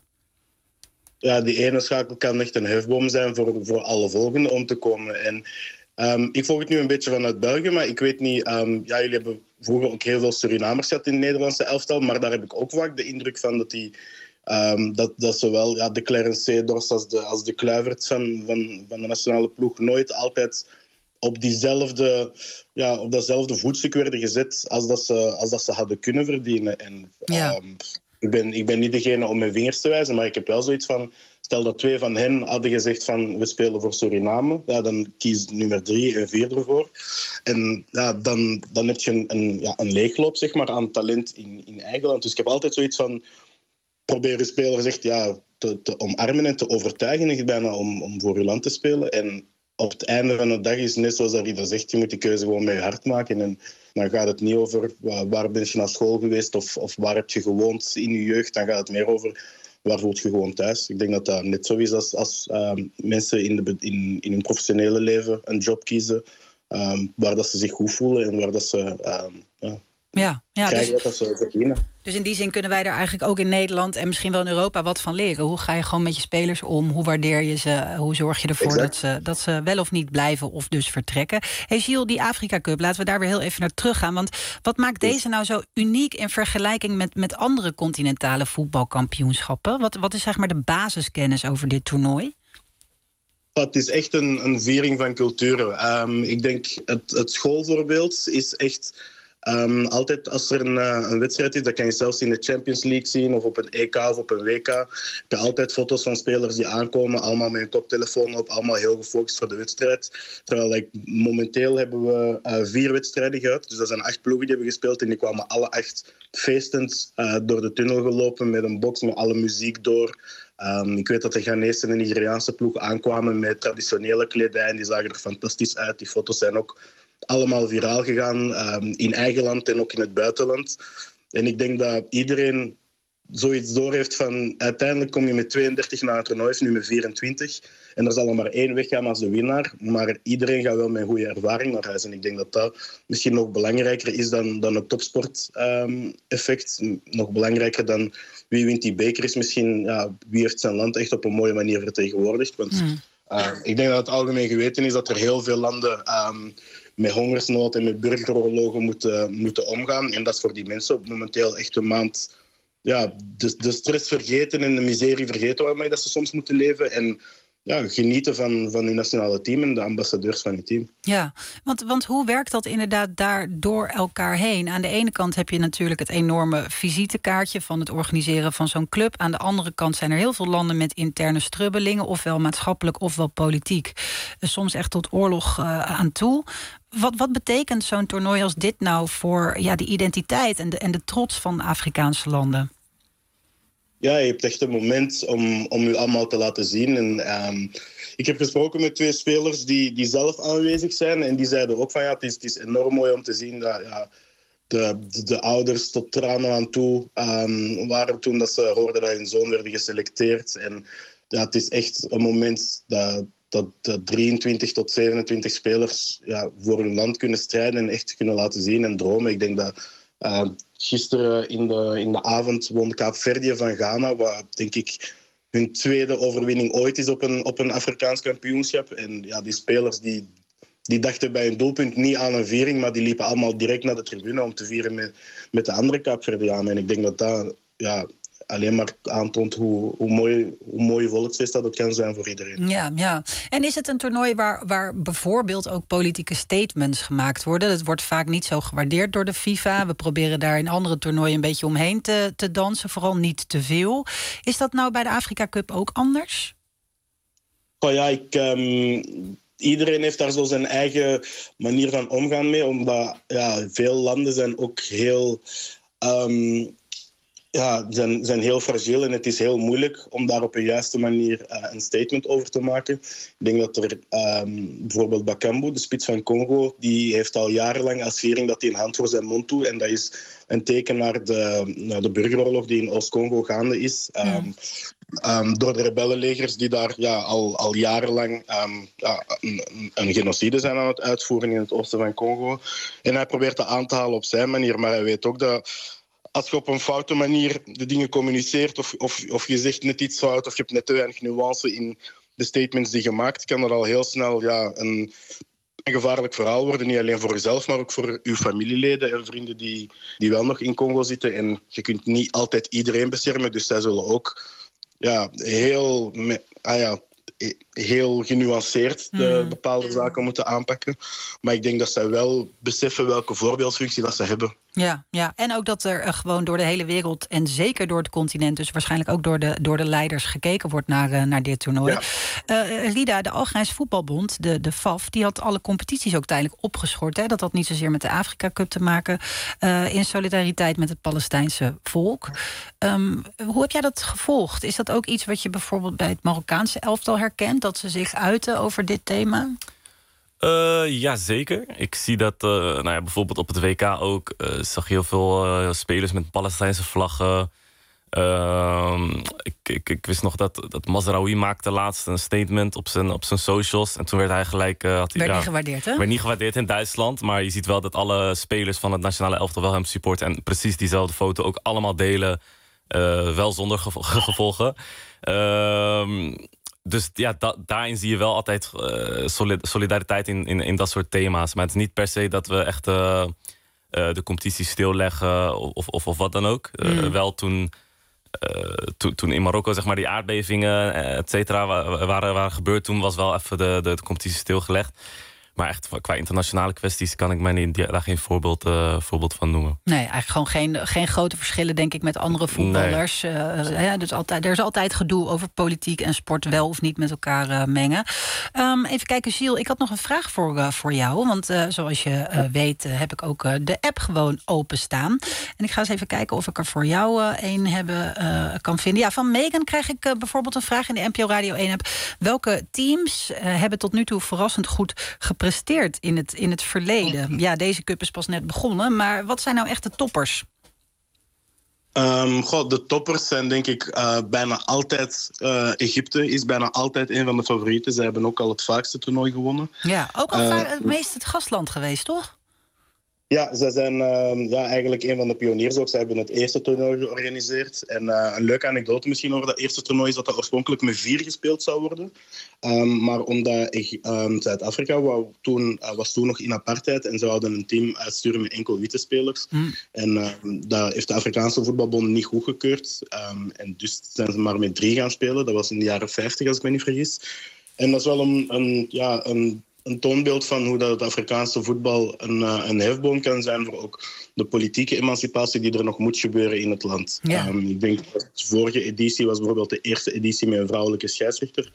Ja, die ene schakel kan echt een hefboom zijn voor, voor alle volgende om te komen. En um, ik volg het nu een beetje vanuit België, maar ik weet niet. Um, ja, jullie hebben vroeger ook heel veel Surinamers gehad in het Nederlandse elftal, maar daar heb ik ook vaak de indruk van dat die um, dat, dat zowel ja, de Clarence Seedorf als de, als de Kluivert van, van, van de nationale ploeg nooit altijd op diezelfde, ja, op datzelfde voetstuk werden gezet als dat ze, als dat ze hadden kunnen verdienen. En ja. um, Ik ben, ik ben niet degene om mijn vingers te wijzen, maar ik heb wel zoiets van, stel dat twee van hen hadden gezegd van we spelen voor Suriname, ja, dan kies nummer drie en vier ervoor. En ja, dan, dan heb je een, een, ja, een leegloop zeg maar, aan talent in, in eigen land. Dus ik heb altijd zoiets van, probeer een speler echt, ja, te, te omarmen en te overtuigen, echt bijna om, om voor je land te spelen. En op het einde van de dag is net zoals Rida zegt, je moet die keuze gewoon met je hart maken. En dan gaat het niet over waar ben je naar school geweest of, of waar heb je gewoond in je jeugd. Dan gaat het meer over waar voelt je gewoon thuis. Ik denk dat dat net zo is als, als um, mensen in, de, in, in hun professionele leven een job kiezen um, waar dat ze zich goed voelen en waar dat ze um, ja, ja, ja, krijgen dus, dat ze verdienen. Dus in die zin kunnen wij daar eigenlijk ook in Nederland en misschien wel in Europa wat van leren. Hoe ga je gewoon met je spelers om? Hoe waardeer je ze? Hoe zorg je ervoor dat ze, dat ze wel of niet blijven of dus vertrekken? Hey Gilles, die Afrika Cup, laten we daar weer heel even naar teruggaan. Want wat maakt deze nou zo uniek in vergelijking met, met andere continentale voetbalkampioenschappen? Wat, wat is zeg maar de basiskennis over dit toernooi? Het is echt een, een viering van culturen. Um, ik denk het, het schoolvoorbeeld is echt Um, altijd als er een, uh, een wedstrijd is, dat kan je zelfs in de Champions League zien of op een E K of op een W K. Je hebt altijd foto's van spelers die aankomen, allemaal met een koptelefoon op, allemaal heel gefocust voor de wedstrijd. Terwijl like, momenteel hebben we uh, vier wedstrijden gehad, dus dat zijn acht ploegen die hebben gespeeld en die kwamen alle acht feestend uh, door de tunnel gelopen met een box met alle muziek door. Um, ik weet dat de Ghanese en de Nigeriaanse ploeg aankwamen met traditionele kledij en die zagen er fantastisch uit. Die foto's zijn ook allemaal viraal gegaan, um, in eigen land en ook in het buitenland. En ik denk dat iedereen zoiets doorheeft van uiteindelijk kom je met tweeëndertig naar het toernooi, nu met vierentwintig. En er zal er maar één weggaan als de winnaar. Maar iedereen gaat wel met een goede ervaring naar huis. En ik denk dat dat misschien nog belangrijker is dan, dan het topsport-effect. Um, nog belangrijker dan wie wint die beker is misschien ja, wie heeft zijn land echt op een mooie manier vertegenwoordigd. Want mm. uh, ik denk dat het algemeen geweten is dat er heel veel landen um, met hongersnood en met burgeroorlogen moeten, moeten omgaan. En dat is voor die mensen momenteel echt een maand ja, de, de stress vergeten en de miserie vergeten waarmee dat ze soms moeten leven. En ja, genieten van, van hun nationale team en de ambassadeurs van het team. Ja, want, want hoe werkt dat inderdaad daar door elkaar heen? Aan de ene kant heb je natuurlijk het enorme visitekaartje van het organiseren van zo'n club. Aan de andere kant zijn er heel veel landen met interne strubbelingen, ofwel maatschappelijk ofwel politiek. Soms echt tot oorlog uh, aan toe. Wat, wat betekent zo'n toernooi als dit nou voor ja, de identiteit en de, en de trots van Afrikaanse landen? Ja, je hebt echt een moment om, om je allemaal te laten zien. En, um, ik heb gesproken met twee spelers die, die zelf aanwezig zijn. En die zeiden ook van ja, het is, het is enorm mooi om te zien dat ja, de, de, de ouders tot tranen aan toe um, waren toen dat ze hoorden dat hun zoon werd geselecteerd. En ja, het is echt een moment dat, dat, dat drieëntwintig tot zevenentwintig spelers ja, voor hun land kunnen strijden en echt kunnen laten zien en dromen. Ik denk dat Uh, gisteren in de, in de avond won Kaapverdië van Ghana, wat denk ik hun tweede overwinning ooit is op een, op een Afrikaans kampioenschap. En ja, die spelers die, die dachten bij een doelpunt niet aan een viering, maar die liepen allemaal direct naar de tribune om te vieren met, met de andere Kaapverdianen. En ik denk dat dat ja, alleen maar aantoont hoe, hoe, mooi, hoe mooi volksfeest dat het kan zijn voor iedereen. Ja, ja. En is het een toernooi waar, waar bijvoorbeeld ook politieke statements gemaakt worden? Dat wordt vaak niet zo gewaardeerd door de FIFA. We proberen daar in andere toernooien een beetje omheen te, te dansen, vooral niet te veel. Is dat nou bij de Afrika Cup ook anders? Oh ja, ik... Um... Iedereen heeft daar zo zijn eigen manier van omgaan mee, omdat ja, veel landen zijn ook heel... Um, Ja, zijn, zijn heel fragiel en het is heel moeilijk om daar op een juiste manier uh, een statement over te maken. Ik denk dat er um, bijvoorbeeld Bakambu, de spits van Congo, die heeft al jarenlang als viering dat hij een hand voor zijn mond doet. En dat is een teken naar de, naar de burgeroorlog die in Oost-Congo gaande is. Um, mm. um, door de rebellenlegers die daar ja, al, al jarenlang um, ja, een, een genocide zijn aan het uitvoeren in het oosten van Congo. En hij probeert dat aan te halen op zijn manier, maar hij weet ook dat als je op een foute manier de dingen communiceert of, of, of je zegt net iets fout of je hebt net te weinig nuance in de statements die je maakt, kan dat al heel snel ja, een, een gevaarlijk verhaal worden. Niet alleen voor jezelf, maar ook voor je familieleden en vrienden die, die wel nog in Congo zitten. En je kunt niet altijd iedereen beschermen, dus zij zullen ook ja, heel... Ah ja, heel genuanceerd de mm. bepaalde zaken moeten aanpakken. Maar ik denk dat zij wel beseffen welke voorbeeldfunctie dat ze hebben. Ja, ja, en ook dat er uh, gewoon door de hele wereld en zeker door het continent, dus waarschijnlijk ook door de, door de leiders gekeken wordt naar, uh, naar dit toernooi. Ja. Uh, Lida, de Algerijnse Voetbalbond, de, de F A F, die had alle competities ook tijdelijk opgeschort. Hè? Dat had niet zozeer met de Afrika Cup te maken, uh, in solidariteit met het Palestijnse volk. Um, hoe heb jij dat gevolgd? Is dat ook iets wat je bijvoorbeeld bij het Marokkaanse elftal herkent, dat ze zich uiten over dit thema? Uh, ja, zeker. Ik zie dat uh, nou ja, bijvoorbeeld op het W K ook uh, zag je heel veel uh, spelers met Palestijnse vlaggen. Uh, ik, ik, ik wist nog dat, dat Mazraoui maakte laatst een statement op zijn, op zijn socials. En toen werd hij gelijk... Uh, had hij, werd ja, niet gewaardeerd, hè? Werd niet gewaardeerd in Duitsland. Maar je ziet wel dat alle spelers van het nationale elftal wel hem supporten. En precies diezelfde foto ook allemaal delen. Uh, wel zonder gevo- gevolgen. Uh, Dus ja, da- daarin zie je wel altijd uh, solid- solidariteit in, in, in dat soort thema's. Maar het is niet per se dat we echt uh, uh, de competitie stilleggen of, of, of wat dan ook. Mm. Uh, wel toen, uh, to- toen in Marokko zeg maar, die aardbevingen, et cetera, waren, waren gebeurd. Toen was wel even de, de, de competitie stilgelegd. Maar echt qua internationale kwesties kan ik mij niet, daar geen voorbeeld, uh, voorbeeld van noemen. Nee, eigenlijk gewoon geen, geen grote verschillen, denk ik, met andere voetballers. Nee. Uh, ja, dus altijd, er is altijd gedoe over politiek en sport wel of niet met elkaar uh, mengen. Um, even kijken, Gilles, ik had nog een vraag voor, uh, voor jou. Want uh, zoals je uh, weet uh, heb ik ook uh, de app gewoon openstaan. En ik ga eens even kijken of ik er voor jou uh, een hebben, uh, kan vinden. Ja, van Megan krijg ik uh, bijvoorbeeld een vraag in de N P O Radio één app. Welke teams uh, hebben tot nu toe verrassend goed gepresteerd in het, in het verleden? Ja, deze cup is pas net begonnen, maar wat zijn nou echt de toppers? Um, goh, de toppers zijn denk ik uh, bijna altijd... Uh, Egypte is bijna altijd een van de favorieten. Ze hebben ook al het vaakste toernooi gewonnen. Ja, ook al uh, het meest het gastland geweest, toch? Ja, ze zijn uh, ja, eigenlijk een van de pioniers ook. Ze hebben het eerste toernooi georganiseerd. En uh, een leuke anekdote misschien over dat eerste toernooi is dat dat oorspronkelijk met vier gespeeld zou worden. Um, maar omdat um, Zuid-Afrika wou toen, uh, was toen nog in apartheid en ze hadden een team uitsturen met enkel witte spelers. Mm. En uh, dat heeft de Afrikaanse voetbalbond niet goedgekeurd. Um, en dus zijn ze maar met drie gaan spelen. Dat was in de jaren vijftig, als ik me niet vergis. En dat is wel een... een, ja, een Een toonbeeld van hoe dat het Afrikaanse voetbal een, uh, een hefboom kan zijn voor ook de politieke emancipatie die er nog moet gebeuren in het land. Ja. Um, ik denk dat de vorige editie was bijvoorbeeld de eerste editie met een vrouwelijke scheidsrechter.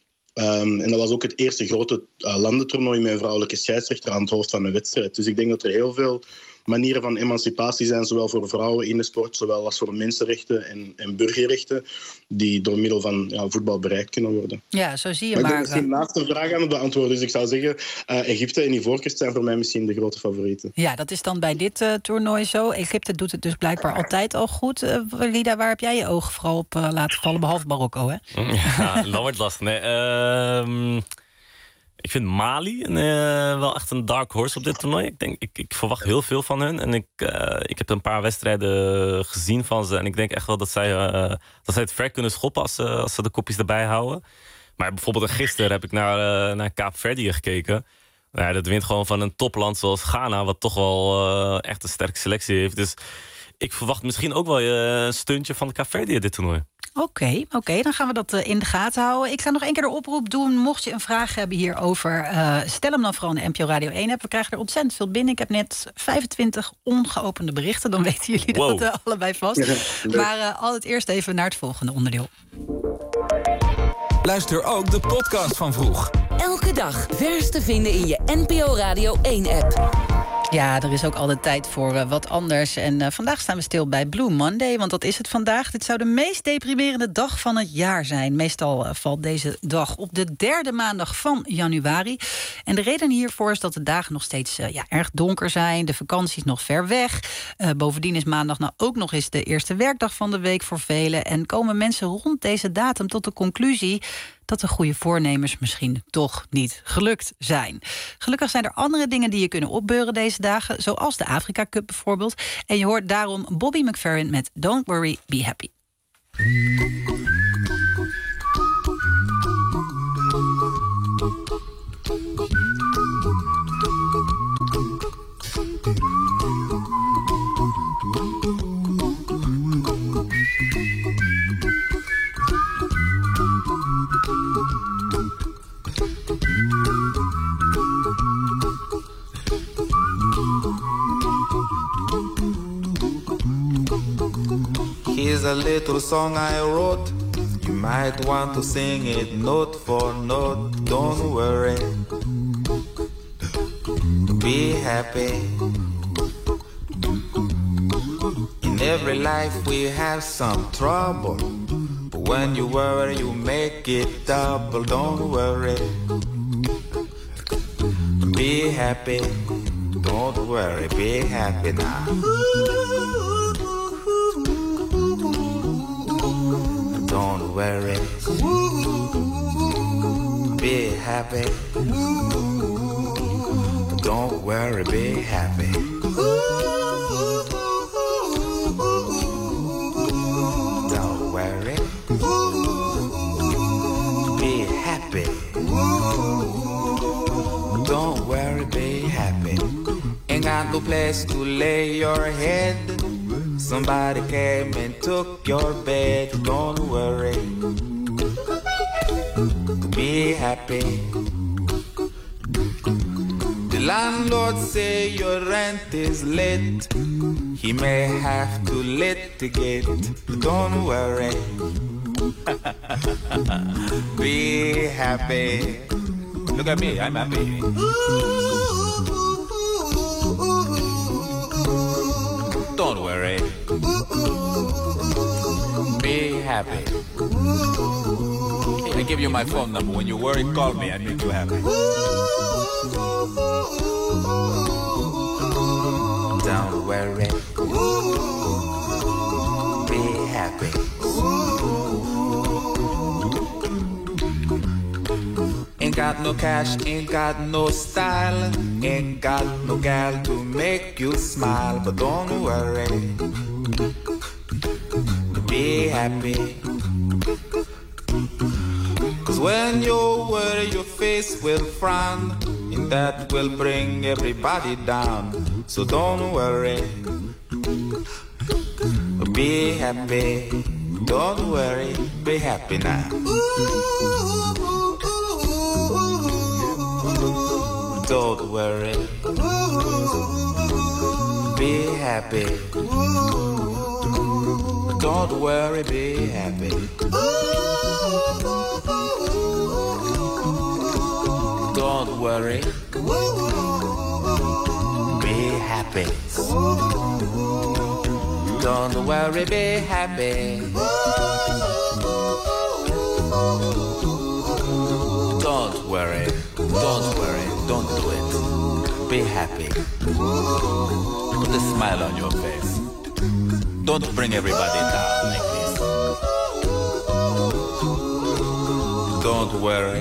Um, en dat was ook het eerste grote uh, landentoernooi met een vrouwelijke scheidsrechter aan het hoofd van een wedstrijd. Dus ik denk dat er heel veel manieren van emancipatie zijn, zowel voor vrouwen in de sport, zowel als voor mensenrechten en, en burgerrechten, die door middel van ja, voetbal bereikt kunnen worden. Ja, zo zie je maar. maar. Ik denk misschien naast de vraag aan het beantwoorden. Dus ik zou zeggen, uh, Egypte en Ivoorkust zijn voor mij misschien de grote favorieten. Ja, dat is dan bij dit uh, toernooi zo. Egypte doet het dus blijkbaar altijd al goed. Uh, Lida, waar heb jij je ogen vooral op uh, laten vallen, behalve Marokko, hè? Ja, dat wordt lastig. Nee, uh, ik vind Mali uh, wel echt een dark horse op dit toernooi. Ik, denk, ik, ik verwacht heel veel van hun. En ik, uh, ik heb een paar wedstrijden gezien van ze. En ik denk echt wel dat zij, uh, dat zij het ver kunnen schoppen als, uh, als ze de kopjes erbij houden. Maar bijvoorbeeld gisteren heb ik naar, uh, naar Kaapverdië gekeken. Nou, dat wint gewoon van een topland zoals Ghana, wat toch wel uh, echt een sterke selectie heeft. Dus ik verwacht misschien ook wel uh, een stuntje van de Kaapverdië dit toernooi. Oké, okay, oké, okay, dan gaan we dat uh, in de gaten houden. Ik ga nog één keer de oproep doen. Mocht je een vraag hebben hierover, uh, stel hem dan vooral in de N P O Radio één app. We krijgen er ontzettend veel binnen. Ik heb net vijfentwintig ongeopende berichten. Dan weten jullie wow. dat uh, allebei vast. Ja, maar uh, altijd eerst even naar het volgende onderdeel. Luister ook de podcast van Vroeg. Elke dag vers te vinden in je N P O Radio één app. Ja, er is ook altijd tijd voor uh, wat anders. En uh, vandaag staan we stil bij Blue Monday, want dat is het vandaag. Dit zou de meest deprimerende dag van het jaar zijn. Meestal uh, valt deze dag op de derde maandag van januari. En de reden hiervoor is dat de dagen nog steeds uh, ja, erg donker zijn. De vakantie is nog ver weg. Uh, bovendien is maandag nou ook nog eens de eerste werkdag van de week voor velen. En komen mensen rond deze datum tot de conclusie dat de goede voornemens misschien toch niet gelukt zijn. Gelukkig zijn er andere dingen die je kunnen opbeuren deze dagen, zoals de Afrika Cup bijvoorbeeld. En je hoort daarom Bobby McFerrin met Don't Worry, Be Happy. Here's a little song I wrote. You might want to sing it note for note. Don't worry, be happy. In every life we have some trouble, but when you worry you make it double. Don't worry, be happy. Don't worry, be happy now. Don't worry, be happy. Don't worry, be happy. Don't worry, be happy. Don't worry, be happy. Ain't got no place to lay your head. Somebody came and took your bed. Don't worry, be happy. landlord say your rent is late, he may have to litigate. Don't worry, be happy. Look at me, I'm happy. Don't worry, be happy. I give you my phone number. When you worry, call me. I make you happy. Don't worry, be happy. Ain't got no cash, ain't got no style, ain't got no gal to make you smile. But don't worry, be happy. Cause when you worry, your face will frown, and that will bring everybody down. So don't worry, be happy. Don't worry, be happy now. Don't worry, be happy. Don't worry, be happy. Don't worry, be happy. Don't worry, be happy. Don't worry, don't worry, don't do it. Be happy. Put a smile on your face. Don't bring everybody down like this. Don't worry.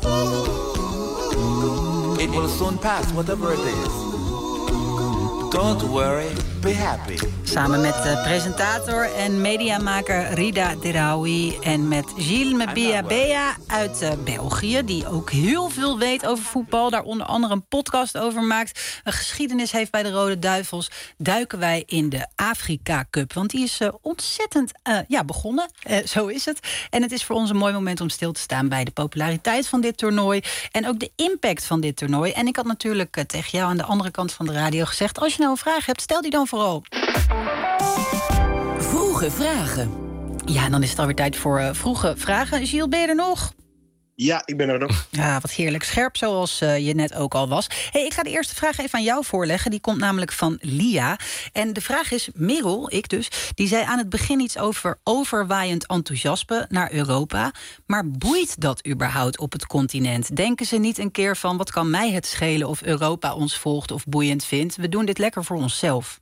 It will soon pass, whatever it is. Don't worry, be happy. Samen met de presentator en mediamaker Rida Deraoui en met Gilles Mbiabea uit uh, België, die ook heel veel weet over voetbal, daar onder andere een podcast over maakt, een geschiedenis heeft bij de Rode Duivels, duiken wij in de Afrika Cup. Want die is uh, ontzettend uh, ja, begonnen, uh, zo is het. En het is voor ons een mooi moment om stil te staan bij de populariteit van dit toernooi en ook de impact van dit toernooi. En ik had natuurlijk uh, tegen jou aan de andere kant van de radio gezegd, als je nou een vraag hebt, stel die dan vooral. Vroege vragen. Ja, en dan is het alweer tijd voor uh, vroege vragen. Gilles, ben je er nog? Ja, ik ben er nog. Ja, wat heerlijk scherp, zoals uh, je net ook al was. Hey, ik ga de eerste vraag even aan jou voorleggen. Die komt namelijk van Lia. En de vraag is, Merel, ik dus, die zei aan het begin iets over overwaaiend enthousiasme naar Europa. Maar boeit dat überhaupt op het continent? Denken ze niet een keer van, wat kan mij het schelen of Europa ons volgt of boeiend vindt? We doen dit lekker voor onszelf.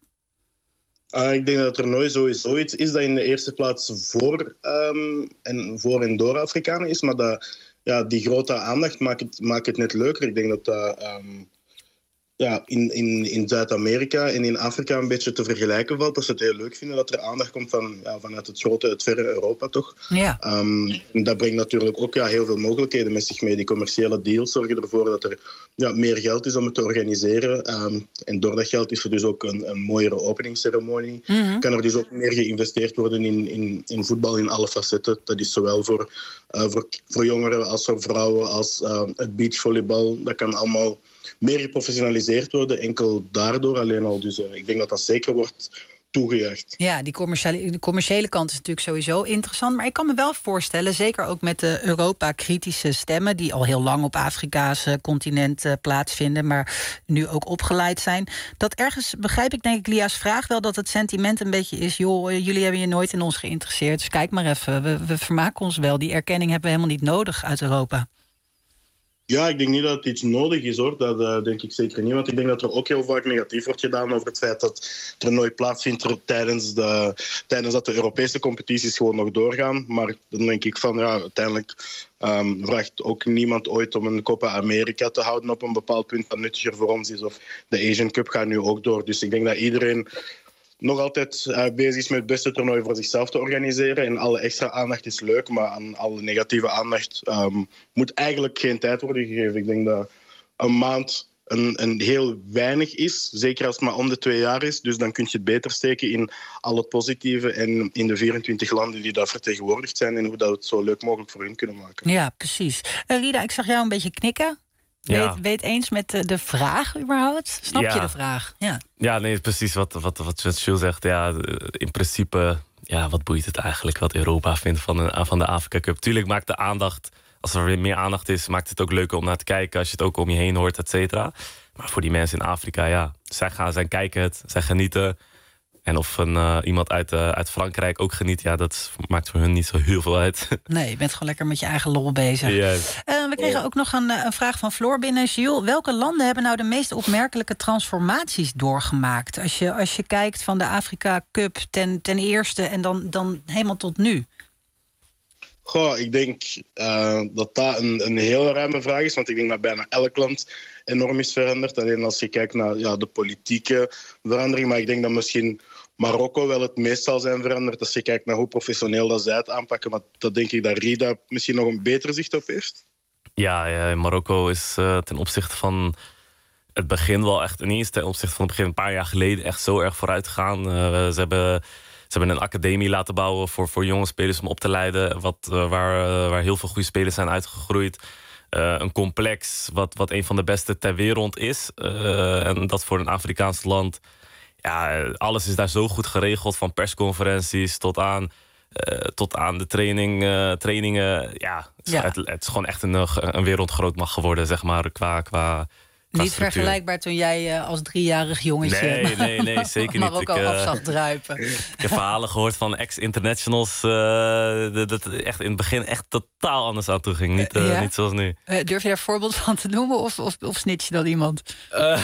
Uh, ik denk dat het toernooi sowieso iets is dat in de eerste plaats voor, um, en, voor en door Afrikanen is. Maar dat, ja, die grote aandacht maakt het, maakt het net leuker. Ik denk dat dat um, ja, in, in, in Zuid-Amerika en in Afrika een beetje te vergelijken valt. Dat ze het heel leuk vinden dat er aandacht komt van, ja, vanuit het grote, het verre Europa toch. Ja. Um, dat brengt natuurlijk ook ja, heel veel mogelijkheden met zich mee. Die commerciële deals zorgen ervoor dat er ja, meer geld is om het te organiseren. Um, en door dat geld is er dus ook een, een mooiere openingsceremonie. Mm-hmm. Kan er dus ook meer geïnvesteerd worden in, in, in voetbal in alle facetten. Dat is zowel voor, uh, voor, voor jongeren als voor vrouwen als uh, het beachvolleybal. Dat kan allemaal meer geprofessionaliseerd worden, enkel daardoor alleen al. Dus uh, ik denk dat dat zeker wordt toegejuicht. Ja, die commerciële, de commerciële kant is natuurlijk sowieso interessant. Maar ik kan me wel voorstellen, zeker ook met de Europa-kritische stemmen die al heel lang op Afrika's continent uh, plaatsvinden, maar nu ook opgeleid zijn, dat ergens, begrijp ik denk ik Lia's vraag wel, dat het sentiment een beetje is, joh, jullie hebben je nooit in ons geïnteresseerd, dus kijk maar even, we, we vermaken ons wel. Die erkenning hebben we helemaal niet nodig uit Europa. Ja, ik denk niet dat het iets nodig is, hoor. Dat uh, denk ik zeker niet. Want ik denk dat er ook heel vaak negatief wordt gedaan over het feit dat het toernooi plaatsvindt tijdens, de, tijdens dat de Europese competities gewoon nog doorgaan. Maar dan denk ik van, ja, uiteindelijk um, vraagt ook niemand ooit om een Copa America te houden op een bepaald punt dat nuttiger voor ons is. Of de Asian Cup gaat nu ook door. Dus ik denk dat iedereen nog altijd uh, bezig is met het beste toernooi voor zichzelf te organiseren. En alle extra aandacht is leuk, maar aan alle negatieve aandacht um, moet eigenlijk geen tijd worden gegeven. Ik denk dat een maand een, een heel weinig is, zeker als het maar om de twee jaar is. Dus dan kun je het beter steken in al het positieve en in de vierentwintig landen die daar vertegenwoordigd zijn en hoe dat we het zo leuk mogelijk voor hun kunnen maken. Ja, precies. Uh, Rida, ik zag jou een beetje knikken. Ja. Weet, weet eens met de, de vraag überhaupt? Snap Ja. je de vraag? Ja. Ja, nee, precies wat, wat, wat Jules zegt. Ja, in principe, ja, wat boeit het eigenlijk wat Europa vindt van de, van de Afrika Cup? Tuurlijk maakt de aandacht, als er weer meer aandacht is, maakt het ook leuker om naar te kijken. Als je het ook om je heen hoort, et cetera. Maar voor die mensen in Afrika, ja, zij gaan, zij kijken het, zij genieten. En of een, uh, iemand uit, uh, uit Frankrijk ook geniet, ja, dat maakt voor hun niet zo heel veel uit. Nee, je bent gewoon lekker met je eigen lol bezig. Yes. Uh, we kregen ook nog een, een vraag van Floor binnen. Gilles, welke landen hebben nou de meest opmerkelijke transformaties doorgemaakt? Als je, als je kijkt van de Afrika Cup ten, ten eerste en dan, dan helemaal tot nu. Goh, ik denk uh, dat dat een, een heel ruime vraag is. Want ik denk dat bijna elk land enorm is veranderd. Alleen als je kijkt naar ja, de politieke verandering. Maar ik denk dat misschien Marokko wel het meest zal zijn veranderd. Als je kijkt naar hoe professioneel dat zij het aanpakken. Maar dat denk ik dat Rida misschien nog een beter zicht op heeft. Ja, ja Marokko is uh, ten opzichte van het begin wel echt... ineens ten opzichte van het begin een paar jaar geleden echt zo erg vooruit gegaan. Uh, ze hebben... Ze hebben een academie laten bouwen voor, voor jonge spelers om op te leiden. Wat, uh, waar, uh, waar heel veel goede spelers zijn uitgegroeid. Uh, een complex wat, wat een van de beste ter wereld is. Uh, en dat voor een Afrikaans land. Ja, alles is daar zo goed geregeld. Van persconferenties tot aan, uh, tot aan de training, uh, trainingen. Ja, het, Ja. Het, het is gewoon echt een, een wereldgrootmacht geworden, zeg maar, qua... qua Niet vergelijkbaar toen jij uh, als driejarig jongetje Nee, nee, nee, zeker niet. Marokko Ik, uh, af zag druipen. Ik heb verhalen gehoord van ex-internationals... Uh, dat het echt in het begin echt totaal anders aan toe ging. Niet, uh, Ja? niet zoals nu. Uh, durf je daar een voorbeeld van te noemen of, of, of snitch je dan iemand? Uh,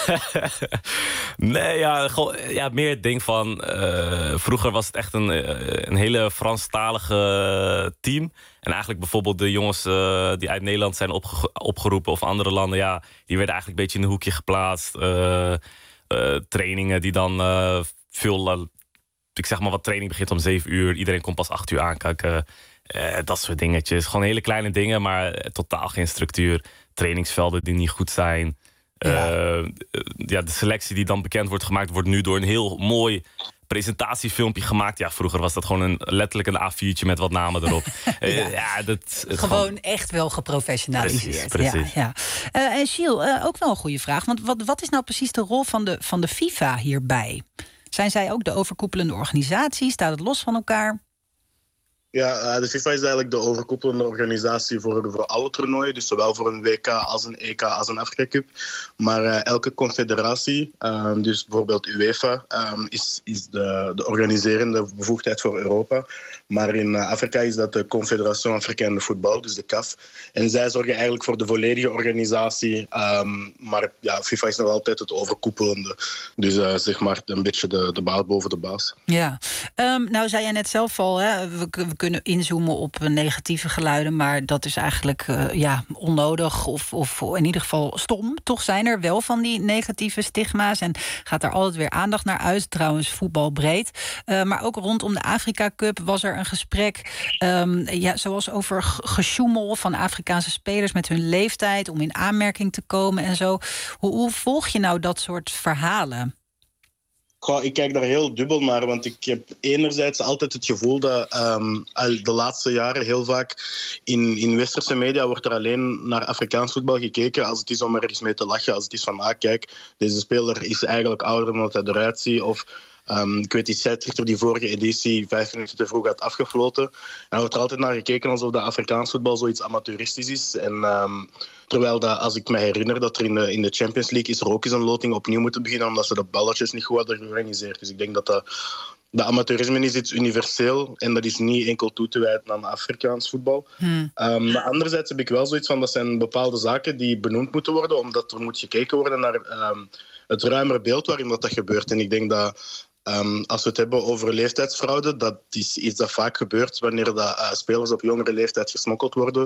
nee, ja, gewoon, ja, meer het ding van... Uh, vroeger was het echt een, een hele Franstalige team... En eigenlijk bijvoorbeeld de jongens uh, die uit Nederland zijn opge- opgeroepen... of andere landen, ja, die werden eigenlijk een beetje in een hoekje geplaatst. Uh, uh, trainingen die dan uh, veel... Uh, ik zeg maar, wat training begint om zeven uur. Iedereen komt pas acht uur aankijken. Uh, dat soort dingetjes. Gewoon hele kleine dingen, maar totaal geen structuur. Trainingsvelden die niet goed zijn. Ja. Uh, ja, de selectie die dan bekend wordt gemaakt... wordt nu door een heel mooi... presentatiefilmpje gemaakt. Ja, vroeger was dat gewoon een, letterlijk een A viertje met wat namen erop. ja. Uh, ja, dat, gewoon, gewoon echt wel geprofessionaliseerd. Precies, precies. Ja, ja. Uh, en Gilles, uh, ook wel een goede vraag. Want wat, wat is nou precies de rol van de, van de FIFA hierbij? Zijn zij ook de overkoepelende organisatie? Staat het los van elkaar? Ja, de FIFA is eigenlijk de overkoepelende organisatie voor, voor alle toernooien. Dus zowel voor een W K als een E K als een Afrika Cup. Maar uh, elke confederatie, um, dus bijvoorbeeld UEFA, um, is, is de, de organiserende bevoegdheid voor Europa. Maar in uh, Afrika is dat de Confédération Africaine de Football, dus de C A F. En zij zorgen eigenlijk voor de volledige organisatie. Um, maar ja, FIFA is nog altijd het overkoepelende. Dus uh, zeg maar een beetje de, de baas boven de baas. Ja, um, nou zei jij net zelf al, hè, we, we kunnen inzoomen op negatieve geluiden, maar dat is eigenlijk uh, ja, onnodig of, of in ieder geval stom. Toch zijn er wel van die negatieve stigma's en gaat daar altijd weer aandacht naar uit. Trouwens, voetbalbreed. Uh, maar ook rondom de Afrika Cup was er een gesprek, um, ja, zoals over gesjoemel van Afrikaanse spelers met hun leeftijd om in aanmerking te komen en zo. Hoe, hoe volg je nou dat soort verhalen? Goh, ik kijk daar heel dubbel naar, want ik heb enerzijds altijd het gevoel dat um, de laatste jaren heel vaak in, in westerse media wordt er alleen naar Afrikaans voetbal gekeken als het is om er eens mee te lachen, als het is van, ah kijk, deze speler is eigenlijk ouder dan dat hij eruit ziet, of um, ik weet die scheidsrechter die vorige editie vijf minuten te vroeg had afgefloten. Er wordt er altijd naar gekeken alsof de Afrikaans voetbal zoiets amateuristisch is. En um, terwijl dat, als ik me herinner dat er in de, in de Champions League is er ook eens een loting opnieuw moeten beginnen omdat ze de balletjes niet goed hadden georganiseerd. Dus ik denk dat dat, dat amateurisme is iets universeel en dat is niet enkel toe te wijten aan Afrikaans voetbal. Hmm. Um, maar anderzijds heb ik wel zoiets van dat zijn bepaalde zaken die benoemd moeten worden omdat er moet gekeken worden naar um, het ruimere beeld waarin dat, dat gebeurt. En ik denk dat Um, als we het hebben over leeftijdsfraude, dat is iets dat vaak gebeurt wanneer dat, uh, spelers op jongere leeftijd gesmokkeld worden.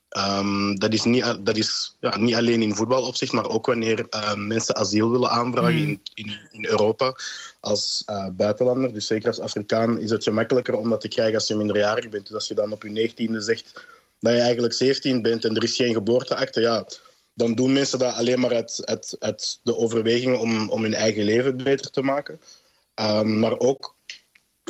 Um, dat is, niet, dat is ja, niet alleen in voetbalopzicht, maar ook wanneer uh, mensen asiel willen aanvragen mm. in, in, in Europa als uh, buitenlander. Dus zeker als Afrikaan is het gemakkelijker om dat te krijgen als je minderjarig bent. Dus als je dan op je negentiende zegt dat je eigenlijk zeventien bent en er is geen geboorteakte, ja, dan doen mensen dat alleen maar uit, uit, uit de overweging om, om hun eigen leven beter te maken. Um, maar ook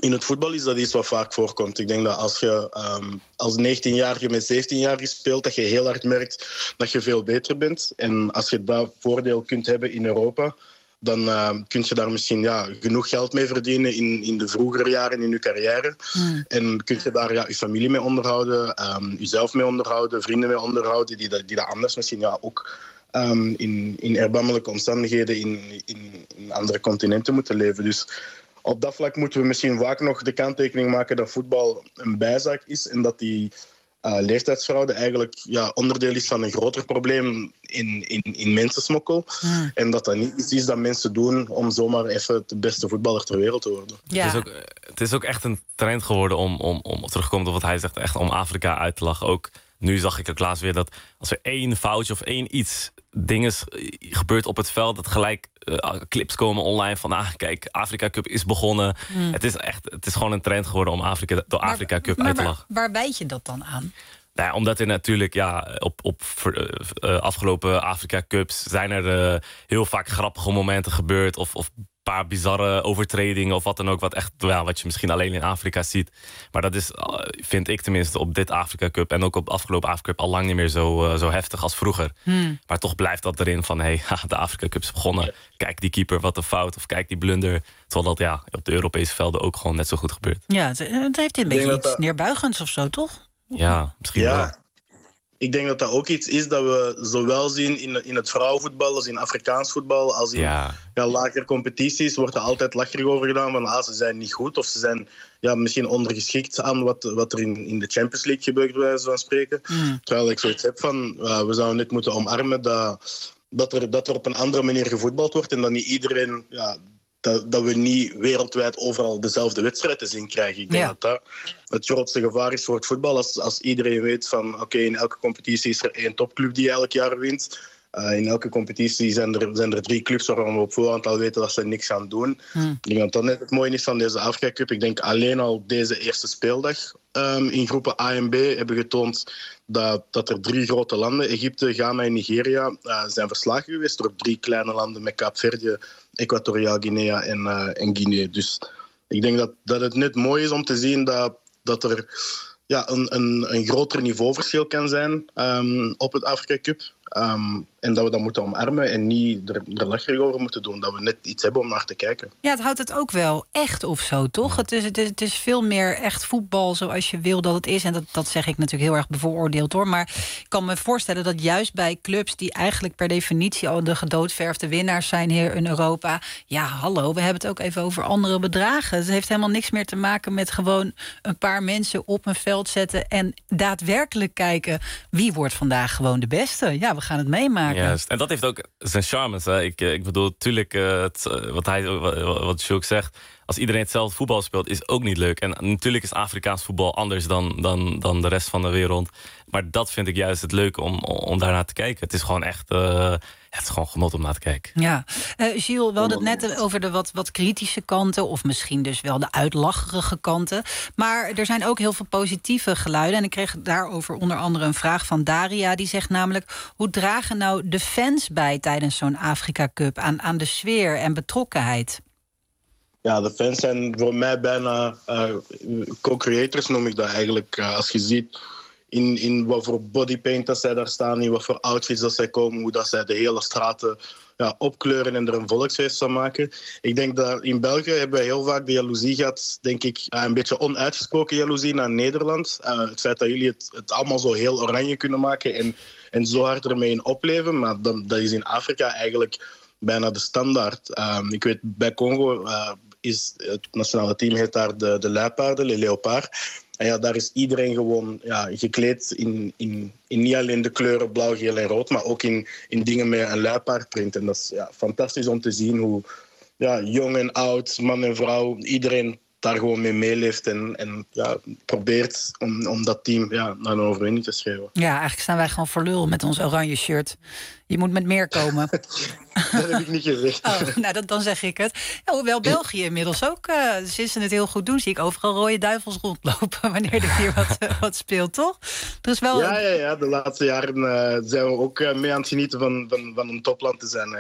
in het voetbal is dat iets wat vaak voorkomt. Ik denk dat als je um, als negentienjarige met zeventienjarige speelt, dat je heel hard merkt dat je veel beter bent. En als je dat voordeel kunt hebben in Europa, dan uh, kun je daar misschien ja, genoeg geld mee verdienen in, in de vroegere jaren in je carrière. Mm. En kun je daar ja, je familie mee onderhouden, um, jezelf mee onderhouden, vrienden mee onderhouden, die dat, die dat anders misschien ja, ook um, in, in erbarmelijke omstandigheden in, in, in andere continenten moeten leven. Dus op dat vlak moeten we misschien vaak nog de kanttekening maken dat voetbal een bijzaak is en dat die uh, leeftijdsfraude eigenlijk ja, onderdeel is van een groter probleem in, in, in mensensmokkel. Hmm. En dat dat niet iets is dat mensen doen om zomaar even de beste voetballer ter wereld te worden. Ja. Het, is ook, het is ook echt een trend geworden om, om, om terugkomen op wat hij zegt, echt om Afrika uit te lachen. Ook nu zag ik ook laatst weer dat als er één foutje of één iets dingen gebeurt op het veld, dat gelijk uh, clips komen online van ah, kijk, Afrika Cup is begonnen. Hmm. Het is echt, het is gewoon een trend geworden om Afrika, de Afrika Cup maar, uit te maar, lachen. Waar, waar weet je dat dan aan? Nou ja, omdat er natuurlijk ja, op, op uh, uh, afgelopen Afrika Cups zijn er uh, heel vaak grappige momenten gebeurd of, of een paar bizarre overtredingen of wat dan ook, wat echt ja, wat je misschien alleen in Afrika ziet. Maar dat is, uh, vind ik tenminste, op dit Afrika Cup en ook op de afgelopen Afrika Cup al lang niet meer zo, uh, zo heftig als vroeger. Hmm. Maar toch blijft dat erin van hey, de Afrika Cup is begonnen. Kijk die keeper, wat een fout. Of kijk die blunder. Terwijl dat ja, op de Europese velden ook gewoon net zo goed gebeurt. Ja, het, het heeft een beetje iets dat... neerbuigends of zo, toch? Ja, misschien ja. wel. Ik denk dat dat ook iets is dat we zowel zien in, in het vrouwenvoetbal als in Afrikaans voetbal, als in ja. Ja, lagere competities wordt er altijd lacherig over gedaan van ah, ze zijn niet goed of ze zijn ja, misschien ondergeschikt aan wat, wat er in, in de Champions League gebeurt, bij wijze van spreken. Mm. Terwijl ik zoiets heb van uh, we zouden dit moeten omarmen dat, dat, er, dat er op een andere manier gevoetbald wordt en dat niet iedereen ja, Dat, dat we niet wereldwijd overal dezelfde wedstrijd te zien krijgen. Ik denk ja. dat dat het grootste gevaar is voor het voetbal. Als, als iedereen weet van oké, okay, in elke competitie is er één topclub die elk jaar wint. Uh, in elke competitie zijn er, zijn er drie clubs waarvan we op voorhand al weten dat ze niks gaan doen. Hmm. Ik denk dat dat net het mooie is van deze Afrika Cup. Ik denk alleen al deze eerste speeldag um, in groepen A en B hebben getoond dat, dat er drie grote landen, Egypte, Ghana en Nigeria, uh, zijn verslagen geweest door drie kleine landen met Kaapverdië, Equatoriaal Guinea en, uh, en Guinea. Dus ik denk dat, dat het net mooi is om te zien dat, dat er ja, een, een, een groter niveauverschil kan zijn um, op het Afrika Cup. Um, en dat we dat moeten omarmen en niet er, er lacherig over moeten doen. Dat we net iets hebben om naar te kijken. Ja, het houdt het ook wel echt of zo, toch? Het is, het is, het is veel meer echt voetbal zoals je wil dat het is. En dat, dat zeg ik natuurlijk heel erg bevooroordeeld, hoor. Maar ik kan me voorstellen dat juist bij clubs die eigenlijk per definitie al de gedoodverfde winnaars zijn hier in Europa. Ja, hallo, we hebben het ook even over andere bedragen. Het heeft helemaal niks meer te maken met gewoon een paar mensen op een veld zetten en daadwerkelijk kijken wie wordt vandaag gewoon de beste. Ja, we gaan het meemaken. Juist. En dat heeft ook zijn charmes. Hè. Ik, ik bedoel, natuurlijk, uh, het, wat, hij, wat Sjoerd zegt, als iedereen hetzelfde voetbal speelt, is ook niet leuk. En natuurlijk is Afrikaans voetbal anders dan, dan, dan de rest van de wereld. Maar dat vind ik juist het leuke om, om daarnaar te kijken. Het is gewoon echt, uh, ja, het is gewoon genot om naar te kijken. Ja, uh, Gilles, we hadden het net over de wat, wat kritische kanten, of misschien dus wel de uitlacherige kanten. Maar er zijn ook heel veel positieve geluiden. En ik kreeg daarover onder andere een vraag van Daria. Die zegt namelijk, hoe dragen nou de fans bij tijdens zo'n Afrika Cup aan, aan de sfeer en betrokkenheid? Ja, de fans zijn voor mij bijna uh, co-creators, noem ik dat eigenlijk. Uh, als je ziet in, in wat voor bodypaint dat zij daar staan, in wat voor outfits dat zij komen, hoe dat zij de hele straten ja, opkleuren en er een volksfeest van maken. Ik denk dat in België hebben wij heel vaak de jaloezie gehad, denk ik, uh, een beetje onuitgesproken jaloezie naar Nederland. Uh, het feit dat jullie het, het allemaal zo heel oranje kunnen maken en, en zo hard ermee in opleven, maar dat, dat is in Afrika eigenlijk bijna de standaard. Um, ik weet, bij Congo uh, is het nationale team heet daar de, de luipaarden, de leopard. En ja, daar is iedereen gewoon ja, gekleed in, in, in niet alleen de kleuren blauw, geel en rood, maar ook in, in dingen met een luipaardprint. En dat is ja, fantastisch om te zien hoe ja, jong en oud, man en vrouw, iedereen daar gewoon mee meeleeft en, en ja, probeert om, om dat team ja, naar een overwinning te schrijven. Ja, eigenlijk staan wij gewoon voor lul met ons oranje shirt. Je moet met meer komen. Dat heb ik niet gezegd. Oh, nou, dat, dan zeg ik het. Ja, hoewel België inmiddels ook, uh, sinds ze het heel goed doen, zie ik overal rode duivels rondlopen wanneer er hier wat, uh, wat speelt, toch? Er is wel ja, ja, ja, de laatste jaren uh, zijn we ook uh, mee aan het genieten van, van, van een topland te zijn eigenlijk.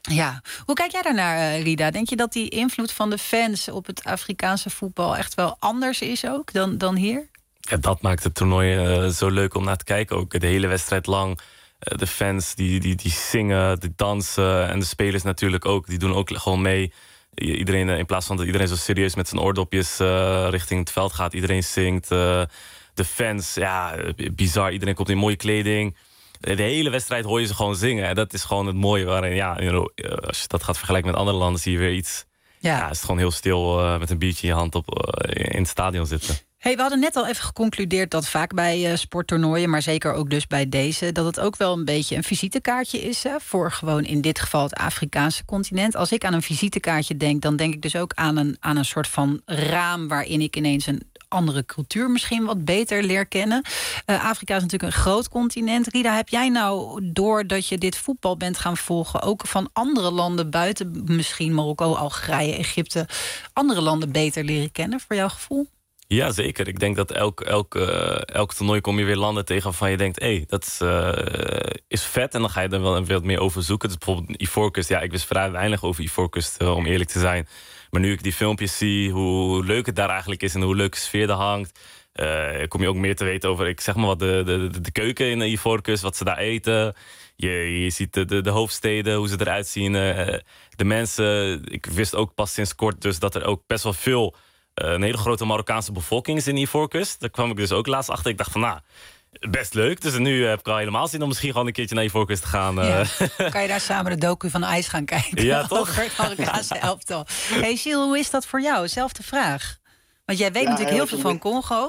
Ja, hoe kijk jij daarnaar, uh, Rida? Denk je dat die invloed van de fans op het Afrikaanse voetbal echt wel anders is ook dan, dan hier? Ja, dat maakt het toernooi uh, zo leuk om naar te kijken. Ook de hele wedstrijd lang. Uh, de fans die, die, die zingen, die dansen. En de spelers natuurlijk ook. Die doen ook gewoon mee. Iedereen, in plaats van dat iedereen zo serieus met zijn oordopjes uh, richting het veld gaat. Iedereen zingt. Uh, de fans, ja, bizar. Iedereen komt in mooie kleding. De hele wedstrijd hoor je ze gewoon zingen. En dat is gewoon het mooie waarin, ja, als je dat gaat vergelijken met andere landen, zie je weer iets. Ja, ja is het gewoon heel stil uh, met een biertje in je hand op, uh, in het stadion zitten. Hey, we hadden net al even geconcludeerd dat vaak bij uh, sporttoernooien, maar zeker ook dus bij deze, dat het ook wel een beetje een visitekaartje is, hè, voor gewoon in dit geval het Afrikaanse continent. Als ik aan een visitekaartje denk, dan denk ik dus ook aan een, aan een soort van raam waarin ik ineens een andere cultuur misschien wat beter leer kennen. Uh, Afrika is natuurlijk een groot continent. Rida, heb jij nou, doordat je dit voetbal bent gaan volgen, ook van andere landen buiten misschien Marokko, Algerije, Egypte, andere landen beter leren kennen, voor jouw gevoel? Ja, zeker. Ik denk dat elk, elk, uh, elk toernooi kom je weer landen tegen waarvan je denkt, hé, hey, dat is, uh, is vet. En dan ga je er wel wat meer over zoeken. Dus bijvoorbeeld Ivoorkust. Ja, ik wist vrij weinig over Ivoorkust, uh, om eerlijk te zijn. Maar nu ik die filmpjes zie, hoe leuk het daar eigenlijk is en hoe leuke sfeer er hangt, uh, kom je ook meer te weten over, ik zeg maar wat, de, de, de keuken in Ivoorkust, wat ze daar eten. Je, je ziet de, de, de hoofdsteden, hoe ze eruit zien. Uh, de mensen, ik wist ook pas sinds kort dus dat er ook best wel veel, uh, een hele grote Marokkaanse bevolking is in Ivoorkust. Daar kwam ik dus ook laatst achter. Ik dacht van, nou, best leuk. Dus nu heb ik al helemaal zin om misschien gewoon een keertje naar Ivoorkust te gaan. Ja. Kan je daar samen de docu van IJs gaan kijken? Ja, toch? Over het Marokkaanse elftal. Hey Gilles, hoe is dat voor jou? Zelfde vraag. Want jij weet ja, natuurlijk heel veel van Congo.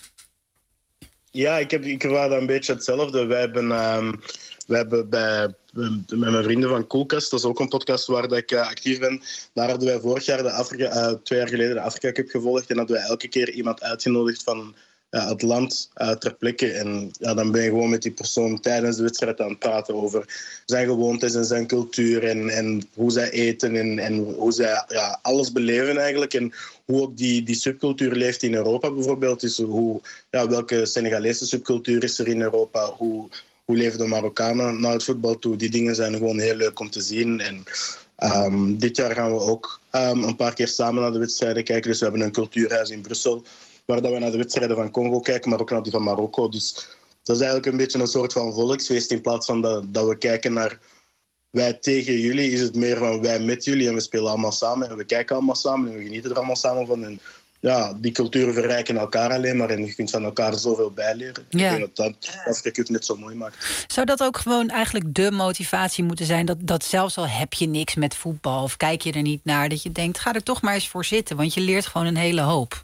Ja, ik heb, ik ervaar een beetje hetzelfde. Wij hebben, um, wij hebben bij, met mijn vrienden van Koelkast, dat is ook een podcast waar dat ik uh, actief ben, daar hadden wij vorig jaar, de Afrika, uh, twee jaar geleden, de Afrika Cup gevolgd. En hadden wij elke keer iemand uitgenodigd van ja, het land uh, ter plekke. En ja, dan ben je gewoon met die persoon tijdens de wedstrijd aan het praten over zijn gewoontes en zijn cultuur en, en hoe zij eten en, en hoe zij ja, alles beleven eigenlijk. En hoe ook die, die subcultuur leeft in Europa bijvoorbeeld. Dus hoe, ja, welke Senegalese subcultuur is er in Europa? Hoe, hoe leven de Marokkanen naar het voetbal toe? Die dingen zijn gewoon heel leuk om te zien. En um, dit jaar gaan we ook um, een paar keer samen naar de wedstrijden kijken. Dus we hebben een cultuurhuis in Brussel, waar dat we naar de wedstrijden van Congo kijken, maar ook naar die van Marokko. Dus dat is eigenlijk een beetje een soort van volksfeest. In plaats van dat, dat we kijken naar wij tegen jullie, is het meer van wij met jullie. En we spelen allemaal samen en we kijken allemaal samen en we genieten er allemaal samen van. En ja, die culturen verrijken elkaar alleen maar en je kunt van elkaar zoveel bijleren. Ja. Ik denk dat dat Afrika Cup net zo mooi maakt. Zou dat ook gewoon eigenlijk de motivatie moeten zijn? Dat, dat zelfs al heb je niks met voetbal of kijk je er niet naar, dat je denkt, ga er toch maar eens voor zitten. Want je leert gewoon een hele hoop.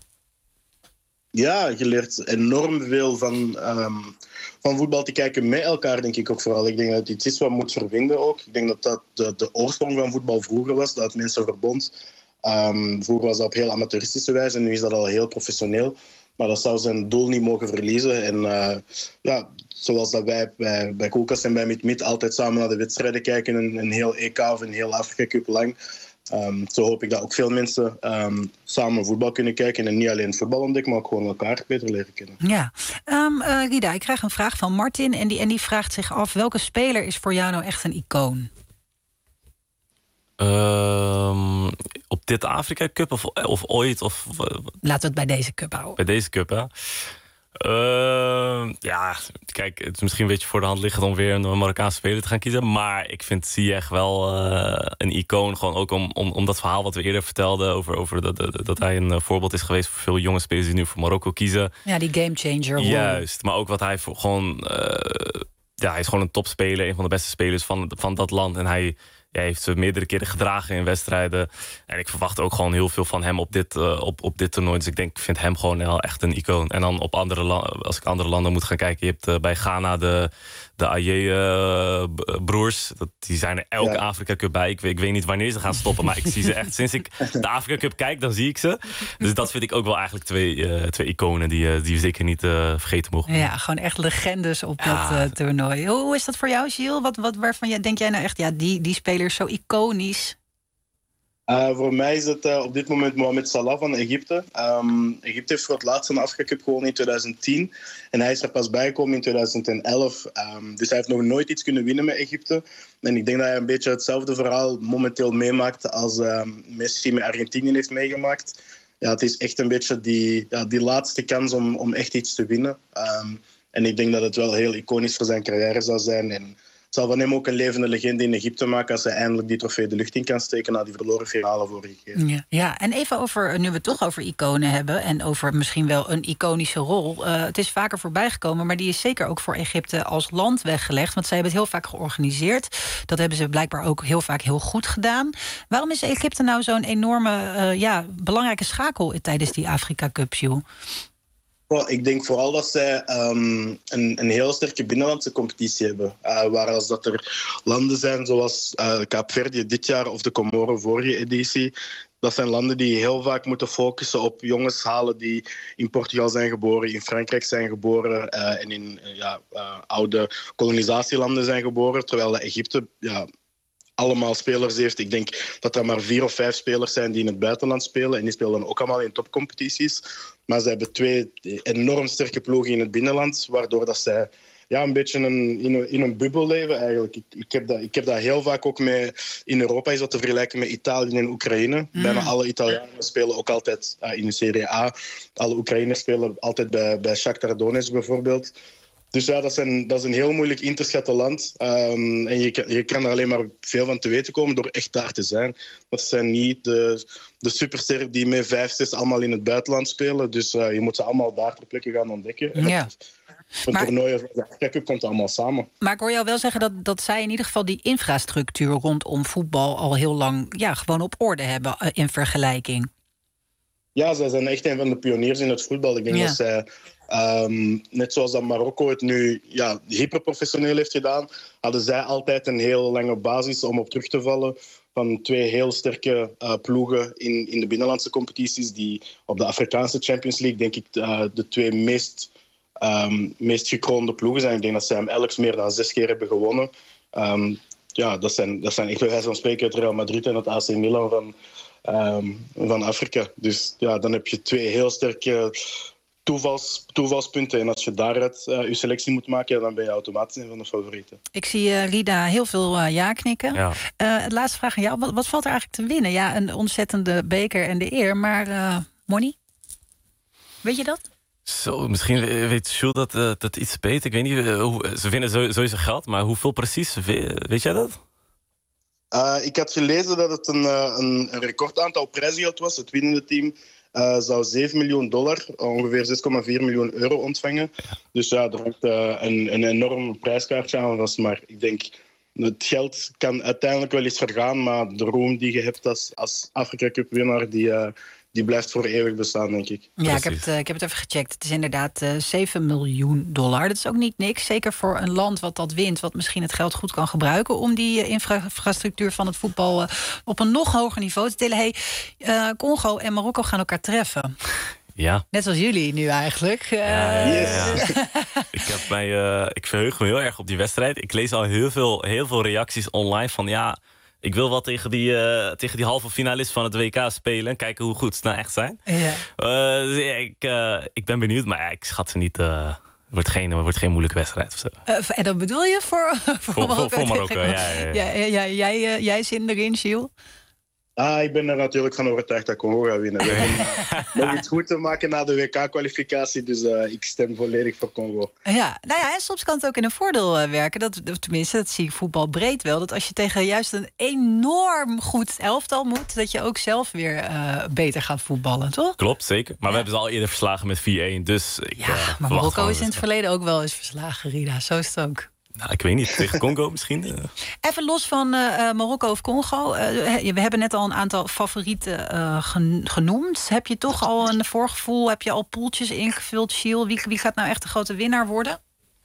Ja, je leert enorm veel van, um, van voetbal te kijken met elkaar, denk ik ook vooral. Ik denk dat het iets is wat moet verbinden ook. Ik denk dat dat de, de oorsprong van voetbal vroeger was, dat het mensen verbond. Um, vroeger was dat op heel amateuristische wijze en nu is dat al heel professioneel. Maar dat zou zijn doel niet mogen verliezen. En uh, ja, zoals dat wij bij, bij Koelkast en bij Mit-Mit altijd samen naar de wedstrijden kijken, een, een heel E K of een heel Afrika Cup lang. Um, zo hoop ik dat ook veel mensen um, samen voetbal kunnen kijken en niet alleen voetbal ontdekken, maar ook gewoon elkaar beter leren kennen. Ja, um, uh, Rida, ik krijg een vraag van Martin en die, en die vraagt zich af, welke speler is voor jou nou echt een icoon? Um, op dit Afrika Cup of, of ooit? Of, Laten we het bij deze cup houden. Bij deze cup, hè? Uh, ja, kijk, het is misschien een beetje voor de hand liggend om weer een Marokkaanse speler te gaan kiezen. Maar ik vind Ziyech wel uh, een icoon. Gewoon ook om, om, om dat verhaal wat we eerder vertelden over, over dat, dat, dat hij een voorbeeld is geweest voor veel jonge spelers die nu voor Marokko kiezen. Ja, die gamechanger. Juist, maar ook wat hij voor gewoon. Uh, ja, hij is gewoon een topspeler, een van de beste spelers van, van dat land. En hij. Hij heeft ze meerdere keren gedragen in wedstrijden. En ik verwacht ook gewoon heel veel van hem op dit, uh, op, op dit toernooi. Dus ik denk, ik vind hem gewoon wel echt een icoon. En dan op andere landen, als ik andere landen moet gaan kijken. Je hebt uh, bij Ghana de, de Ayew-broers. Uh, die zijn er elke ja. Afrika Cup bij. Ik weet, ik weet niet wanneer ze gaan stoppen. Maar ik zie ze echt. Sinds ik de Afrika Cup kijk, dan zie ik ze. Dus dat vind ik ook wel eigenlijk twee, uh, twee iconen die, uh, die we zeker niet uh, vergeten mogen. Ja, gewoon echt legendes op ja. dat uh, toernooi. Hoe, hoe is dat voor jou, Gilles? Wat, wat, waarvan jij, denk jij nou echt, ja, die, die speler is zo iconisch? Uh, voor mij is het uh, op dit moment Mohamed Salah van Egypte. Um, Egypte heeft voor het laatst een Afrika Cup gewonnen in twintig tien. En hij is er pas bijgekomen in twintig elf. Um, dus hij heeft nog nooit iets kunnen winnen met Egypte. En ik denk dat hij een beetje hetzelfde verhaal momenteel meemaakt als um, Messi met Argentinië heeft meegemaakt. Ja, het is echt een beetje die, ja, die laatste kans om, om echt iets te winnen. Um, en ik denk dat het wel heel iconisch voor zijn carrière zal zijn. En het zal van hem ook een levende legende in Egypte maken als hij eindelijk die trofee de lucht in kan steken na die verloren finale vorige keer. Ja, ja, en even over, nu we het toch over iconen hebben en over misschien wel een iconische rol. Uh, het is vaker voorbijgekomen, maar die is zeker ook voor Egypte als land weggelegd. Want zij hebben het heel vaak georganiseerd. Dat hebben ze blijkbaar ook heel vaak heel goed gedaan. Waarom is Egypte nou zo'n enorme, uh, ja, belangrijke schakel tijdens die Afrika Cup, Jules? Ik denk vooral dat zij um, een, een heel sterke binnenlandse competitie hebben. Uh, waar als dat er landen zijn zoals uh, Kaapverdië dit jaar of de Comoren vorige editie. Dat zijn landen die heel vaak moeten focussen op jongens halen die in Portugal zijn geboren, in Frankrijk zijn geboren uh, en in uh, ja, uh, oude kolonisatielanden zijn geboren. Terwijl Egypte ja, allemaal spelers heeft. Ik denk dat er maar vier of vijf spelers zijn die in het buitenland spelen. En die spelen dan ook allemaal in topcompetities. Maar ze hebben twee enorm sterke ploegen in het binnenland, waardoor dat zij ja, een beetje een, in, een, in een bubbel leven eigenlijk. Ik, ik, heb dat, ik heb dat heel vaak ook met... In Europa is dat te vergelijken met Italië en Oekraïne. Mm. Bijna alle Italianen spelen ook altijd uh, in de Serie A. Alle Oekraïners spelen altijd bij, bij Shakhtar Donetsk bijvoorbeeld. Dus ja, dat is een, dat is een heel moeilijk in te schatten land. Um, en je kan, je kan er alleen maar veel van te weten komen door echt daar te zijn. Dat zijn niet de, de supersterren die met vijf, zes allemaal in het buitenland spelen. Dus uh, je moet ze allemaal daar ter plekke gaan ontdekken. Ja. Het maar, toernooi van de Afrika Cup komt allemaal samen. Maar ik hoor jou wel zeggen dat, dat zij in ieder geval die infrastructuur rondom voetbal al heel lang ja, gewoon op orde hebben uh, in vergelijking. Ja, zij zijn echt een van de pioniers in het voetbal. Ik denk ja. dat zij... Um, net zoals dat Marokko het nu ja, hyperprofessioneel heeft gedaan, hadden zij altijd een heel lange basis om op terug te vallen van twee heel sterke uh, ploegen in, in de binnenlandse competities die op de Afrikaanse Champions League denk ik uh, de twee meest, um, meest gekroonde ploegen zijn. Ik denk dat zij hem elk meer dan zes keer hebben gewonnen. Um, ja, dat zijn, dat zijn echt bij wijze van spreken het Real Madrid en het A C Milan van, um, van Afrika. Dus ja, dan heb je twee heel sterke Toevals, toevalspunten. En als je daaruit uh, je selectie moet maken, dan ben je automatisch een van de favorieten. Ik zie uh, Rida heel veel uh, ja knikken. Ja. Uh, het laatste vraag aan jou. Wat, wat valt er eigenlijk te winnen? Ja, een ontzettende beker en de eer. Maar uh, money? Weet je dat? Zo, misschien weet Jules dat, uh, dat iets beter. Ik weet niet, uh, hoe, ze winnen sowieso geld, maar hoeveel precies? Weet, weet jij dat? Uh, ik had gelezen dat het een, een, een recordaantal prijsgeld was. Het winnende team Uh, zou zeven miljoen dollar, ongeveer zes komma vier miljoen euro ontvangen. Dus ja, er hangt uh, een, een enorm prijskaartje aan vast. Maar ik denk, het geld kan uiteindelijk wel eens vergaan, maar de roem die je hebt als, als Afrika Cup winnaar, die, uh, die blijft voor eeuwig bestaan, denk ik. Ja, ik heb, het, uh, ik heb het even gecheckt. Het is inderdaad uh, zeven miljoen dollar. Dat is ook niet niks. Zeker voor een land wat dat wint, wat misschien het geld goed kan gebruiken om die uh, infrastructuur van het voetbal uh, op een nog hoger niveau te tillen. Hey, uh, Congo en Marokko gaan elkaar treffen. Ja. Net als jullie nu eigenlijk. Uh, ja, ja, ja. Yes. ik, heb mij, uh, ik verheug me heel erg op die wedstrijd. Ik lees al heel veel, heel veel reacties online van ja, ik wil wel tegen die, uh, tegen die halve finalist van het W K spelen. Kijken hoe goed ze nou echt zijn. Ja. Uh, dus ik, uh, ik ben benieuwd, maar ja, ik schat ze niet. Uh, het wordt geen, wordt geen moeilijke wedstrijd. Of zo. Uh, en dat bedoel je voor, voor, voor Marokko? Voor Marokko, ja. ja, ja. ja, ja jij, uh, jij zit erin, Gilles? Ah, ik ben er natuurlijk van overtuigd dat Congo gaat winnen. We hebben nog iets goed te maken na de W K-kwalificatie, dus uh, ik stem volledig voor Congo. Ja, nou ja, en soms kan het ook in een voordeel uh, werken. Dat, tenminste, dat zie ik voetbal breed wel. Dat als je tegen juist een enorm goed elftal moet, dat je ook zelf weer uh, beter gaat voetballen, toch? Klopt, zeker. Maar ja. we hebben ze al eerder verslagen met vier-één, dus ik Ja, uh, maar Marokko is in het verleden ook wel eens verslagen, Rida. Zo is het ook. Nou, ik weet niet, tegen Congo misschien. Uh. Even los van uh, Marokko of Congo. Uh, we hebben net al een aantal favorieten uh, genoemd. Heb je toch al een voorgevoel? Heb je al poeltjes ingevuld, Gilles? Wie, wie gaat nou echt de grote winnaar worden?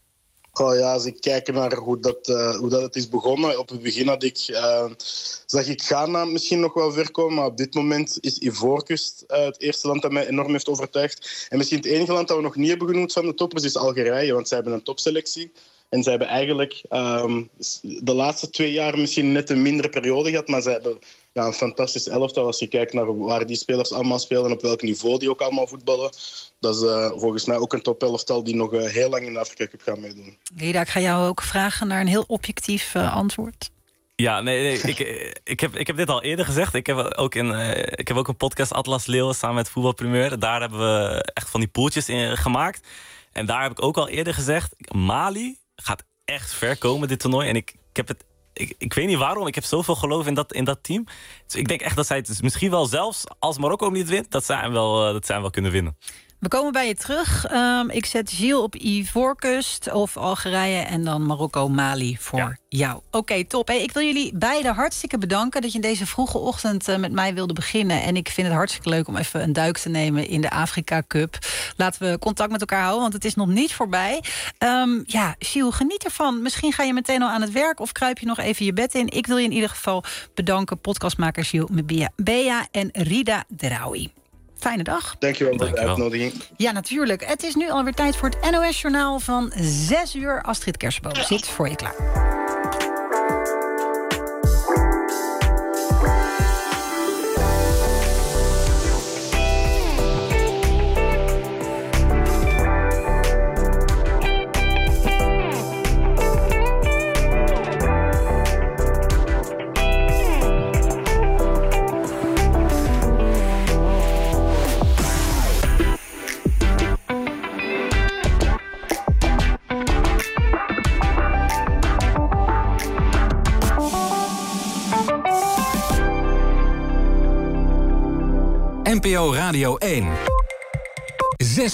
Oh ja, als ik kijk naar hoe dat, uh, hoe dat het is begonnen. Op het begin had ik, uh, zag ik Ghana misschien nog wel ver komen. Maar op dit moment is Ivoorkust uh, het eerste land dat mij enorm heeft overtuigd. En misschien het enige land dat we nog niet hebben genoemd van de toppers is Algerije. Want zij hebben een topselectie. En ze hebben eigenlijk um, de laatste twee jaar misschien net een mindere periode gehad. Maar ze hebben ja, een fantastisch elftal. Als je kijkt naar waar die spelers allemaal spelen en op welk niveau die ook allemaal voetballen. Dat is uh, volgens mij ook een top elftal die nog uh, heel lang in de Afrika Cup gaat meedoen. Rida, ik ga jou ook vragen naar een heel objectief uh, antwoord. Ja, nee, nee ik, ik, heb, ik heb dit al eerder gezegd. Ik heb ook, in, uh, ik heb ook een podcast, Atlas Leeuwen, samen met Voetbalprimeur. Daar hebben we echt van die poeltjes in gemaakt. En daar heb ik ook al eerder gezegd, Mali gaat echt ver komen dit toernooi. En ik, ik heb het, ik, ik weet niet waarom, ik heb zoveel geloof in dat, in dat team. Dus ik denk echt dat zij het misschien wel zelfs, als Marokko niet wint, dat zij hem wel, dat zij hem wel kunnen winnen. We komen bij je terug. Um, ik zet Gilles op Ivoorkust of Algerije en dan Marokko-Mali voor ja. jou. Oké, okay, top. Hey, ik wil jullie beiden hartstikke bedanken dat je in deze vroege ochtend uh, met mij wilde beginnen. En ik vind het hartstikke leuk om even een duik te nemen in de Afrika Cup. Laten we contact met elkaar houden, want het is nog niet voorbij. Um, ja, Gilles, geniet ervan. Misschien ga je meteen al aan het werk of kruip je nog even je bed in. Ik wil je in ieder geval bedanken, podcastmaker Gilles Mbia Bea en Rida Deraoui. Fijne dag. Dankjewel voor de uitnodiging. Ja, natuurlijk. Het is nu alweer tijd voor het N O S-journaal van zes uur. Astrid Kersenboom zit voor je klaar. N P O Radio één.